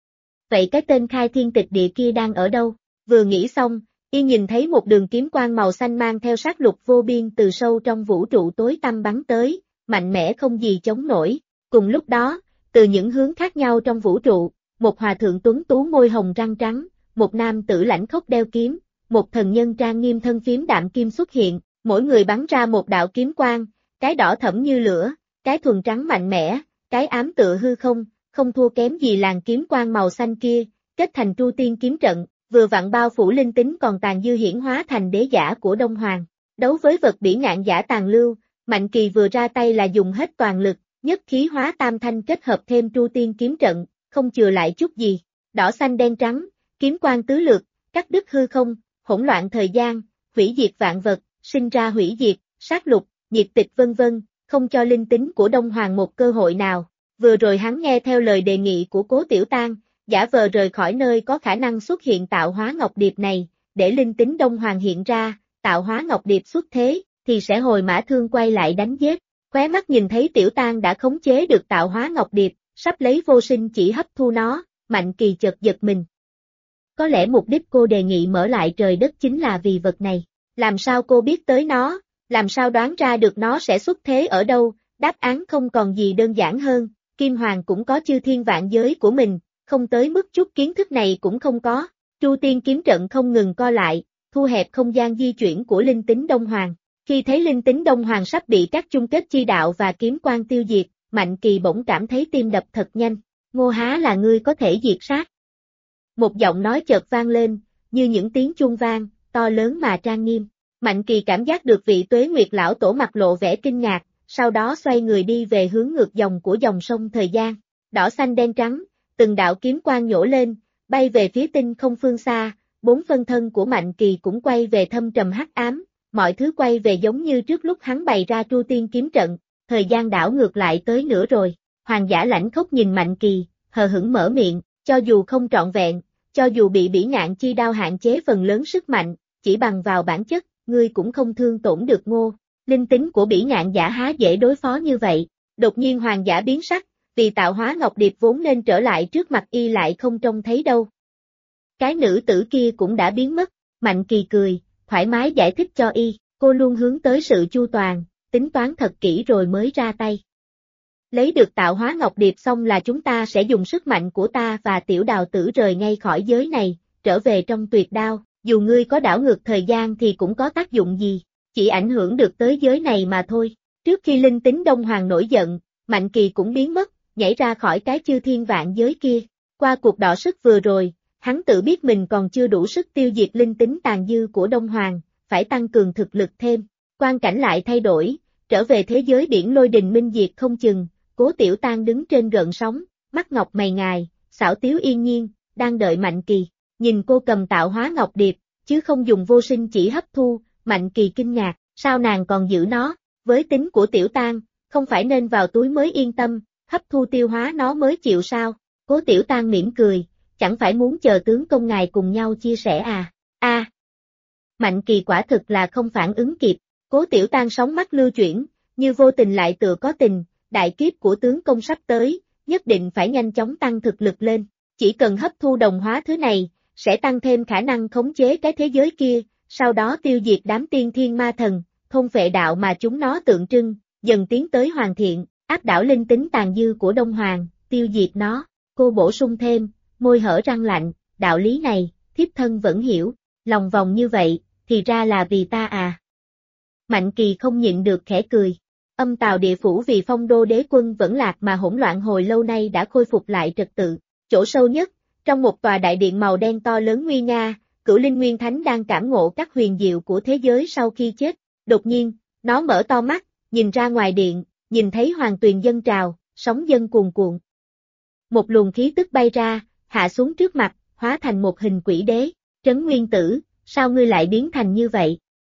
Vậy cái tên khai thiên tịch địa kia đang ở đâu? Vừa nghĩ xong, y nhìn thấy một đường kiếm quang màu xanh mang theo sát lục vô biên từ sâu trong vũ trụ tối tăm bắn tới, mạnh mẽ không gì chống nổi. Cùng lúc đó, từ những hướng khác nhau trong vũ trụ, một hòa thượng tuấn tú môi hồng răng trắng, một nam tử lãnh khốc đeo kiếm, một thần nhân trang nghiêm thân phím đạm kim xuất hiện, mỗi người bắn ra một đạo kiếm quang, cái đỏ thẫm như lửa, cái thuần trắng mạnh mẽ, cái ám tựa hư không, không thua kém gì làn kiếm quang màu xanh kia, kết thành Tru Tiên kiếm trận, vừa vặn bao phủ linh tính còn tàn dư hiển hóa thành đế giả của Đông Hoàng. Đấu với vật bỉ ngạn giả tàn lưu, Mạnh Kỳ vừa ra tay là dùng hết toàn lực, nhất khí hóa tam thanh kết hợp thêm Tru Tiên kiếm trận, không chừa lại chút gì. Đỏ xanh đen trắng, kiếm quang tứ lược, cắt đứt hư không, hỗn loạn thời gian, hủy diệt vạn vật, sinh ra hủy diệt, sát lục, nhiệt tịch vân vân, không cho linh tính của Đông Hoàng một cơ hội nào. Vừa rồi hắn nghe theo lời đề nghị của Cố Tiểu Tan, giả vờ rời khỏi nơi có khả năng xuất hiện tạo hóa ngọc điệp này, để linh tính Đông Hoàng hiện ra, tạo hóa ngọc điệp xuất thế, thì sẽ hồi mã thương quay lại đánh giết. Khóe mắt nhìn thấy Tiểu Tan đã khống chế được tạo hóa ngọc điệp, sắp lấy vô sinh chỉ hấp thu nó, Mạnh Kỳ chợt giật mình. Có lẽ mục đích cô đề nghị mở lại trời đất chính là vì vật này. Làm sao cô biết tới nó, làm sao đoán ra được nó sẽ xuất thế ở đâu, đáp án không còn gì đơn giản hơn, Kim Hoàng cũng có chư thiên vạn giới của mình, không tới mức chút kiến thức này cũng không có. Tru Tiên kiếm trận không ngừng co lại, thu hẹp không gian di chuyển của linh tính Đông Hoàng. Khi thấy linh tính Đông Hoàng sắp bị các chung kết chi đạo và kiếm quan tiêu diệt, Mạnh Kỳ bỗng cảm thấy tim đập thật nhanh. Ngô há là ngươi có thể diệt sát. Một giọng nói chợt vang lên, như những tiếng chuông vang, to lớn mà trang nghiêm. Mạnh Kỳ cảm giác được vị Tuế Nguyệt lão tổ mặt lộ vẻ kinh ngạc, sau đó xoay người đi về hướng ngược dòng của dòng sông thời gian. Đỏ xanh đen trắng, từng đạo kiếm quang nhổ lên, bay về phía tinh không phương xa, bốn phân thân của Mạnh Kỳ cũng quay về thâm trầm hắc ám, mọi thứ quay về giống như trước lúc hắn bày ra Tru Tiên kiếm trận, thời gian đảo ngược lại tới nữa rồi. Hoàng giả lãnh khốc nhìn Mạnh Kỳ, hờ hững mở miệng, cho dù không trọn vẹn, cho dù bị bỉ ngạn chi đao hạn chế phần lớn sức mạnh, chỉ bằng vào bản chất, ngươi cũng không thương tổn được Ngô. Linh tính của bỉ ngạn giả há dễ đối phó như vậy. Đột nhiên hoàng giả biến sắc, vì tạo hóa ngọc điệp vốn nên trở lại trước mặt y lại không trông thấy đâu. Cái nữ tử kia cũng đã biến mất, Mạnh Kỳ cười, thoải mái giải thích cho y, cô luôn hướng tới sự chu toàn, tính toán thật kỹ rồi mới ra tay. Lấy được tạo hóa ngọc điệp xong là chúng ta sẽ dùng sức mạnh của ta và tiểu đào tử rời ngay khỏi giới này, trở về trong tuyệt đao, dù ngươi có đảo ngược thời gian thì cũng có tác dụng gì, chỉ ảnh hưởng được tới giới này mà thôi. Trước khi linh tính Đông Hoàng nổi giận, Mạnh Kỳ cũng biến mất, nhảy ra khỏi cái chư thiên vạn giới kia. Qua cuộc đọ sức vừa rồi, hắn tự biết mình còn chưa đủ sức tiêu diệt linh tính tàn dư của Đông Hoàng, phải tăng cường thực lực thêm. Quang cảnh lại thay đổi, trở về thế giới biển lôi đình minh diệt không chừng. Cố Tiểu Tang đứng trên gợn sóng, mắt ngọc mày ngài, xảo tiếu yên nhiên, đang đợi Mạnh Kỳ. Nhìn cô cầm tạo hóa ngọc điệp, chứ không dùng vô sinh chỉ hấp thu, Mạnh Kỳ kinh ngạc, sao nàng còn giữ nó, với tính của Tiểu Tang, không phải nên vào túi mới yên tâm, hấp thu tiêu hóa nó mới chịu sao? Cố Tiểu Tang mỉm cười, chẳng phải muốn chờ tướng công ngài cùng nhau chia sẻ à? Mạnh Kỳ quả thực là không phản ứng kịp, Cố Tiểu Tang sóng mắt lưu chuyển, như vô tình lại tựa có tình. Đại kiếp của tướng công sắp tới, nhất định phải nhanh chóng tăng thực lực lên, chỉ cần hấp thu đồng hóa thứ này, sẽ tăng thêm khả năng khống chế cái thế giới kia, sau đó tiêu diệt đám tiên thiên ma thần, thôn phệ đạo mà chúng nó tượng trưng, dần tiến tới hoàn thiện, áp đảo linh tính tàn dư của Đông Hoàng, tiêu diệt nó. Cô bổ sung thêm, môi hở răng lạnh, đạo lý này, thiếp thân vẫn hiểu, lòng vòng như vậy, thì ra là vì ta à. Mạnh Kỳ không nhịn được khẽ cười. Âm Tào địa phủ vì Phong Đô đế quân vẫn lạc mà hỗn loạn hồi lâu nay đã khôi phục lại trật tự. Chỗ sâu nhất, trong một tòa đại điện màu đen to lớn nguy nga, Cửu Linh Nguyên Thánh đang cảm ngộ các huyền diệu của thế giới sau khi chết. Đột nhiên, nó mở to mắt, nhìn ra ngoài điện, nhìn thấy hoàng tuyền dâng trào, sóng dâng cuồn cuộn. Một luồng khí tức bay ra, hạ xuống trước mặt, hóa thành một hình quỷ đế. Trấn Nguyên Tử, sao ngươi lại biến thành như vậy?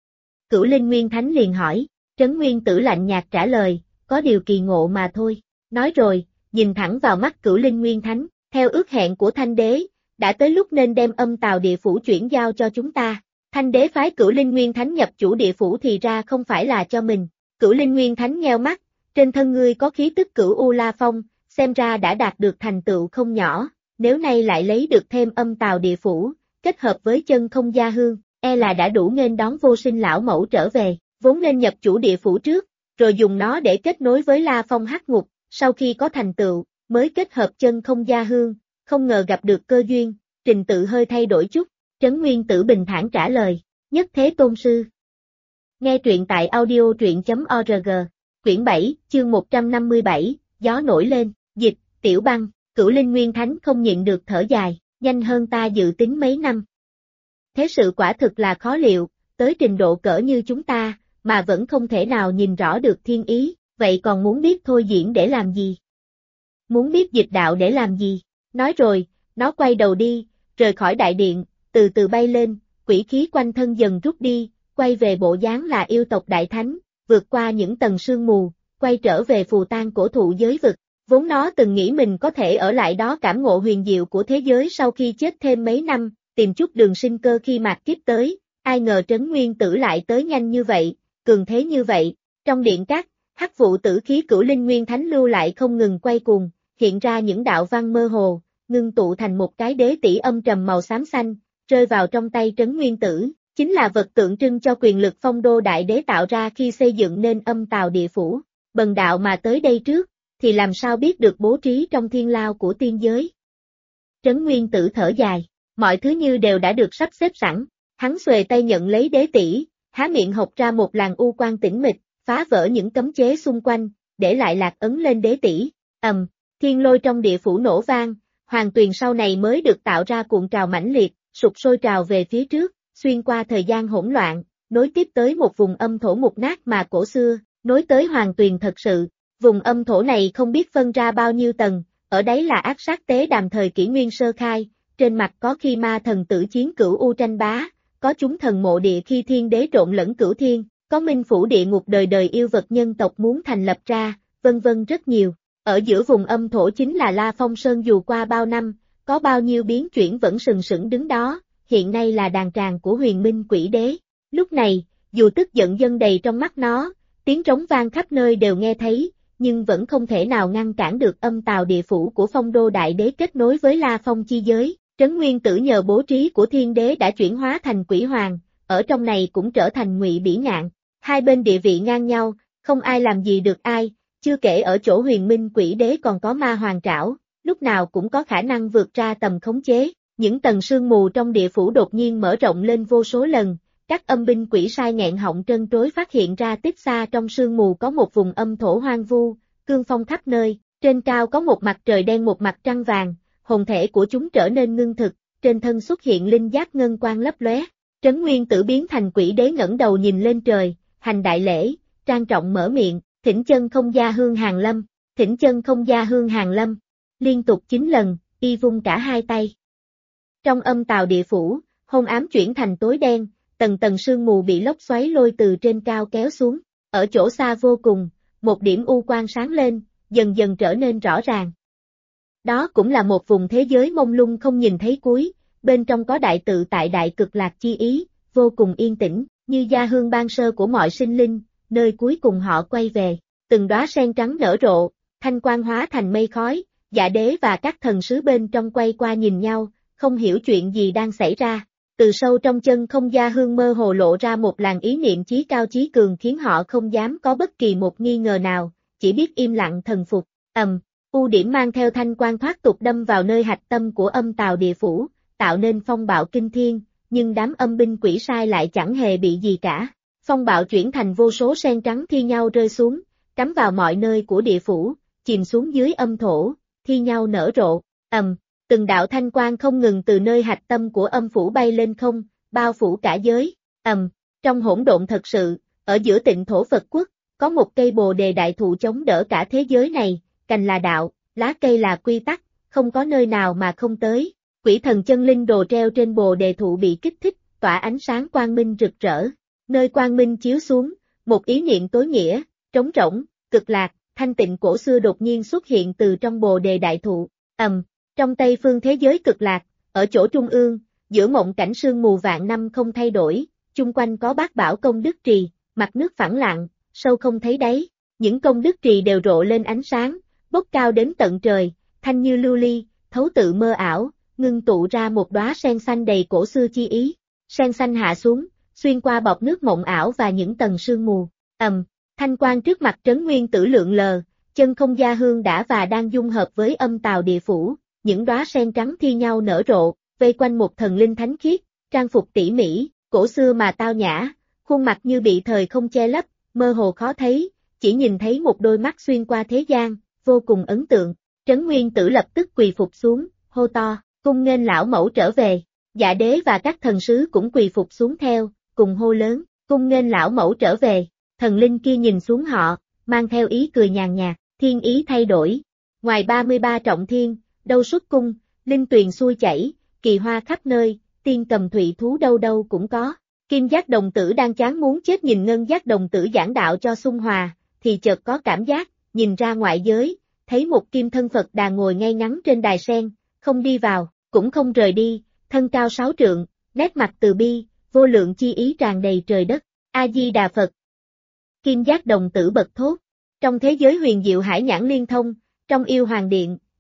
Cửu Linh Nguyên Thánh liền hỏi. Trấn Nguyên Tử lạnh nhạt trả lời, có điều kỳ ngộ mà thôi. Nói rồi, nhìn thẳng vào mắt Cửu Linh Nguyên Thánh, theo ước hẹn của Thanh Đế, đã tới lúc nên đem Âm Tào địa phủ chuyển giao cho chúng ta. Thanh Đế phái Cửu Linh Nguyên Thánh nhập chủ địa phủ thì ra không phải là cho mình. Cửu Linh Nguyên Thánh nheo mắt, trên thân ngươi có khí tức Cửu U La Phong, xem ra đã đạt được thành tựu không nhỏ, nếu nay lại lấy được thêm Âm Tào địa phủ, kết hợp với chân không gia hương, e là đã đủ nghênh đón vô sinh lão mẫu trở về. Vốn nên nhập chủ địa phủ trước, rồi dùng nó để kết nối với La Phong Hắc Ngục, sau khi có thành tựu, mới kết hợp chân không gia hương, không ngờ gặp được cơ duyên, trình tự hơi thay đổi chút, Trấn Nguyên Tử bình thản trả lời, nhất thế tôn sư. Nghe truyện tại audio.org, quyển 7, chương 157, gió nổi lên, dịch, Tiểu Băng, Cửu Linh Nguyên Thánh không nhịn được thở dài, nhanh hơn ta dự tính mấy năm. Thế sự quả thực là khó liệu, tới trình độ cỡ như chúng ta, mà vẫn không thể nào nhìn rõ được thiên ý, vậy còn muốn biết thôi diễn để làm gì? Muốn biết dịch đạo để làm gì? Nói rồi, nó quay đầu đi, rời khỏi đại điện, từ từ bay lên, quỷ khí quanh thân dần rút đi, quay về bộ dáng là yêu tộc đại thánh, vượt qua những tầng sương mù, quay trở về phù tang cổ thụ giới vực. Vốn nó từng nghĩ mình có thể ở lại đó cảm ngộ huyền diệu của thế giới sau khi chết thêm mấy năm, tìm chút đường sinh cơ khi mạt kiếp tới, ai ngờ Trấn Nguyên Tử lại tới nhanh như vậy, cường thế như vậy. Trong điện cát, hắc vụ tử khí Cửu Linh Nguyên Thánh lưu lại không ngừng quay cuồng, hiện ra những đạo văn mơ hồ, ngưng tụ thành một cái đế tỷ âm trầm màu xám xanh, rơi vào trong tay Trấn Nguyên Tử, chính là vật tượng trưng cho quyền lực Phong Đô Đại Đế tạo ra khi xây dựng nên Âm Tào Địa Phủ. Bần đạo mà tới đây trước, thì làm sao biết được bố trí trong thiên lao của tiên giới. Trấn Nguyên Tử thở dài, mọi thứ như đều đã được sắp xếp sẵn, hắn xuề tay nhận lấy đế tỷ, há miệng hộc ra một làn u quang tĩnh mịch, phá vỡ những cấm chế xung quanh, để lại lạc ấn lên đế tỷ. Thiên lôi trong địa phủ nổ vang, hoàng tuyền sau này mới được tạo ra cuộn trào mãnh liệt, sụp sôi trào về phía trước, xuyên qua thời gian hỗn loạn, nối tiếp tới một vùng âm thổ mục nát mà cổ xưa, nối tới hoàng tuyền thật sự. Vùng âm thổ này không biết phân ra bao nhiêu tầng, ở đấy là ác sát tế đàm thời kỷ nguyên sơ khai, trên mặt có khi ma thần tử chiến cửu u tranh bá, có chúng thần mộ địa khi thiên đế trộn lẫn cửu thiên, có minh phủ địa ngục đời đời yêu vật nhân tộc muốn thành lập ra, vân vân rất nhiều. Ở giữa vùng âm thổ chính là La Phong Sơn, dù qua bao năm, có bao nhiêu biến chuyển vẫn sừng sững đứng đó, hiện nay là đàn tràng của Huyền Minh Quỷ Đế. Lúc này, dù tức giận dâng đầy trong mắt nó, tiếng trống vang khắp nơi đều nghe thấy, nhưng vẫn không thể nào ngăn cản được Âm Tào Địa Phủ của Phong Đô Đại Đế kết nối với La Phong chi giới. Trấn Nguyên Tử nhờ bố trí của Thiên Đế đã chuyển hóa thành Quỷ Hoàng, ở trong này cũng trở thành Ngụy Bỉ Ngạn. Hai bên địa vị ngang nhau, không ai làm gì được ai, chưa kể ở chỗ Huyền Minh Quỷ Đế còn có Ma Hoàng Trảo, lúc nào cũng có khả năng vượt ra tầm khống chế. Những tầng sương mù trong địa phủ đột nhiên mở rộng lên vô số lần, các âm binh quỷ sai nghẹn họng trân trối phát hiện ra tích xa trong sương mù có một vùng âm thổ hoang vu, cương phong khắp nơi, trên cao có một mặt trời đen một mặt trăng vàng, hồn thể của chúng trở nên ngưng thực, trên thân xuất hiện linh giáp ngân quang lấp lóe. Trấn Nguyên Tử biến thành Quỷ Đế ngẩng đầu nhìn lên trời, hành đại lễ, trang trọng mở miệng, thỉnh chân không gia hương hàng lâm, thỉnh chân không gia hương hàng lâm, liên tục 9 lần, y vung cả hai tay. Trong Âm Tào Địa Phủ, hôn ám chuyển thành tối đen, tầng tầng sương mù bị lốc xoáy lôi từ trên cao kéo xuống, ở chỗ xa vô cùng, một điểm u quang sáng lên, dần dần trở nên rõ ràng. Đó cũng là một vùng thế giới mông lung không nhìn thấy cuối, bên trong có đại tự tại đại cực lạc chi ý, vô cùng yên tĩnh, như gia hương ban sơ của mọi sinh linh, nơi cuối cùng họ quay về. Từng đóa sen trắng nở rộ, thanh quang hóa thành mây khói, Dạ Đế và các thần sứ bên trong quay qua nhìn nhau, không hiểu chuyện gì đang xảy ra. Từ sâu trong chân không gia hương mơ hồ lộ ra một làn ý niệm chí cao chí cường khiến họ không dám có bất kỳ một nghi ngờ nào, chỉ biết im lặng thần phục. U điểm mang theo thanh quang thoát tục đâm vào nơi hạch tâm của Âm Tào Địa Phủ, tạo nên phong bạo kinh thiên, nhưng đám âm binh quỷ sai lại chẳng hề bị gì cả. Phong bạo chuyển thành vô số sen trắng thi nhau rơi xuống, cắm vào mọi nơi của địa phủ, chìm xuống dưới âm thổ, thi nhau nở rộ. Từng đạo thanh quang không ngừng từ nơi hạch tâm của âm phủ bay lên không, bao phủ cả giới. Trong hỗn độn thật sự, ở giữa Tịnh Thổ Phật Quốc, có một cây bồ đề đại thụ chống đỡ cả thế giới này, cành là đạo, lá cây là quy tắc, không có nơi nào mà không tới. Quỷ thần chân linh đồ treo trên bồ đề thụ bị kích thích, tỏa ánh sáng quang minh rực rỡ. Nơi quang minh chiếu xuống, một ý niệm tối nghĩa, trống rỗng, cực lạc, thanh tịnh cổ xưa đột nhiên xuất hiện từ trong bồ đề đại thụ. Trong Tây phương thế giới cực lạc, ở chỗ trung ương, giữa mộng cảnh sương mù vạn năm không thay đổi, chung quanh có bát bảo công đức trì, mặt nước phẳng lặng, sâu không thấy đáy. Những công đức trì đều rộ lên ánh sáng, bốc cao đến tận trời, thanh như lưu ly, thấu tự mơ ảo, ngưng tụ ra một đóa sen xanh đầy cổ xưa chi ý. Sen xanh hạ xuống, xuyên qua bọt nước mộng ảo và những tầng sương mù. Thanh quang trước mặt Trấn Nguyên Tử lượn lờ, chân không gia hương đã và đang dung hợp với Âm Tào Địa Phủ, những đóa sen trắng thi nhau nở rộ, vây quanh một thần linh thánh khiết, trang phục tỉ mỉ, cổ xưa mà tao nhã, khuôn mặt như bị thời không che lấp, mơ hồ khó thấy, chỉ nhìn thấy một đôi mắt xuyên qua thế gian, vô cùng ấn tượng. Trấn Nguyên Tử lập tức quỳ phục xuống, hô to, cung nghênh lão mẫu trở về. Dạ Đế và các thần sứ cũng quỳ phục xuống theo, cùng hô lớn, cung nghênh lão mẫu trở về. Thần linh kia nhìn xuống họ, mang theo ý cười nhàn nhạt, thiên ý thay đổi. Ngoài 33 trọng thiên, đâu xuất cung, linh tuyền xuôi chảy, kỳ hoa khắp nơi, tiên cầm thụy thú đâu đâu cũng có. Kim Giác Đồng Tử đang chán muốn chết nhìn Ngân Giác Đồng Tử giảng đạo cho xung hòa, thì chợt có cảm giác, nhìn ra ngoại giới, thấy một kim thân Phật Đà ngồi ngay ngắn trên đài sen, không đi vào, cũng không rời đi, thân cao 6 trượng, nét mặt từ bi, vô lượng chi ý tràn đầy trời đất. A-di-đà Phật. Kim Giác Đồng Tử bật thốt. Trong thế giới huyền diệu hải nhãn liên thông, trong Yêu Hoàng Điện,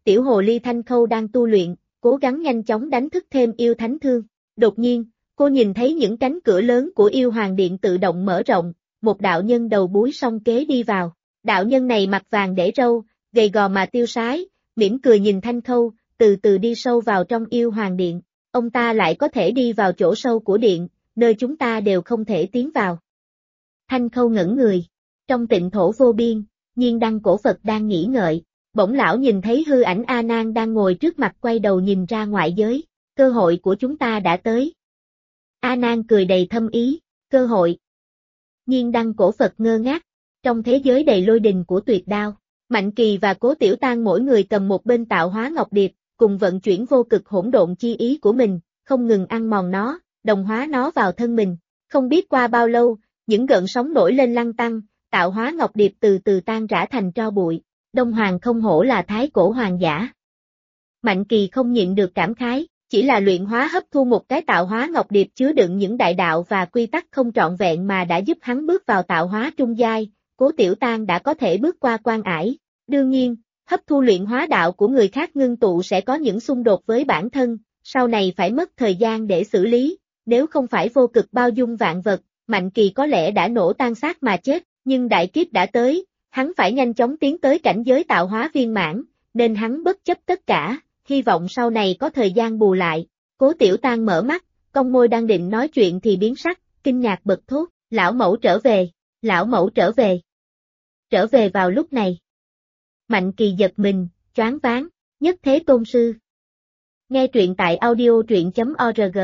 tiểu hồ ly Thanh Khâu đang tu luyện, cố gắng nhanh chóng đánh thức thêm yêu thánh thương. Đột nhiên, cô nhìn thấy những cánh cửa lớn của yêu hoàng điện tự động mở rộng, một đạo nhân đầu búi song kế đi vào. Đạo nhân này mặt vàng để râu, gầy gò mà tiêu sái, mỉm cười nhìn Thanh Khâu, từ từ đi sâu vào trong yêu hoàng điện. Ông ta lại có thể đi vào chỗ sâu của điện, nơi chúng ta đều không thể tiến vào. Thanh Khâu ngẩn người. Trong tịnh thổ vô biên, Nhiên Đăng cổ Phật đang nghĩ ngợi. Bỗng lão nhìn thấy hư ảnh A Nan đang ngồi trước mặt quay đầu nhìn ra ngoại giới. Cơ hội của chúng ta đã tới. A Nan cười đầy thâm ý. Cơ hội. Nhiên Đăng cổ Phật ngơ ngác. Trong thế giới đầy lôi đình của tuyệt đao, Mạnh Kỳ và Cố Tiểu Tang mỗi người cầm một bên tạo hóa ngọc điệp, cùng vận chuyển vô cực hỗn độn chi ý của mình, không ngừng ăn mòn nó, đồng hóa nó vào thân mình. Không biết qua bao lâu, những gợn sóng nổi lên lăn tăn, tạo hóa ngọc điệp từ từ tan rã thành tro bụi. Đông Hoàng không hổ là thái cổ hoàng giả. Mạnh Kỳ không nhịn được cảm khái, chỉ là luyện hóa hấp thu một cái tạo hóa ngọc điệp chứa đựng những đại đạo và quy tắc không trọn vẹn mà đã giúp hắn bước vào tạo hóa trung giai, Cố Tiểu Tang đã có thể bước qua quan ải. Đương nhiên, hấp thu luyện hóa đạo của người khác ngưng tụ sẽ có những xung đột với bản thân, sau này phải mất thời gian để xử lý, nếu không phải vô cực bao dung vạn vật, Mạnh Kỳ có lẽ đã nổ tan xác mà chết, nhưng đại kiếp đã tới, hắn phải nhanh chóng tiến tới cảnh giới tạo hóa viên mãn, nên hắn bất chấp tất cả, hy vọng sau này có thời gian bù lại. Cố Tiểu Tang mở mắt, cong môi đang định nói chuyện thì biến sắc, kinh ngạc bật thốt, lão mẫu trở về, lão mẫu trở về. Trở về vào lúc này. Mạnh Kỳ giật mình, choáng váng, nhất thế tôn sư. Nghe truyện tại audio truyện.org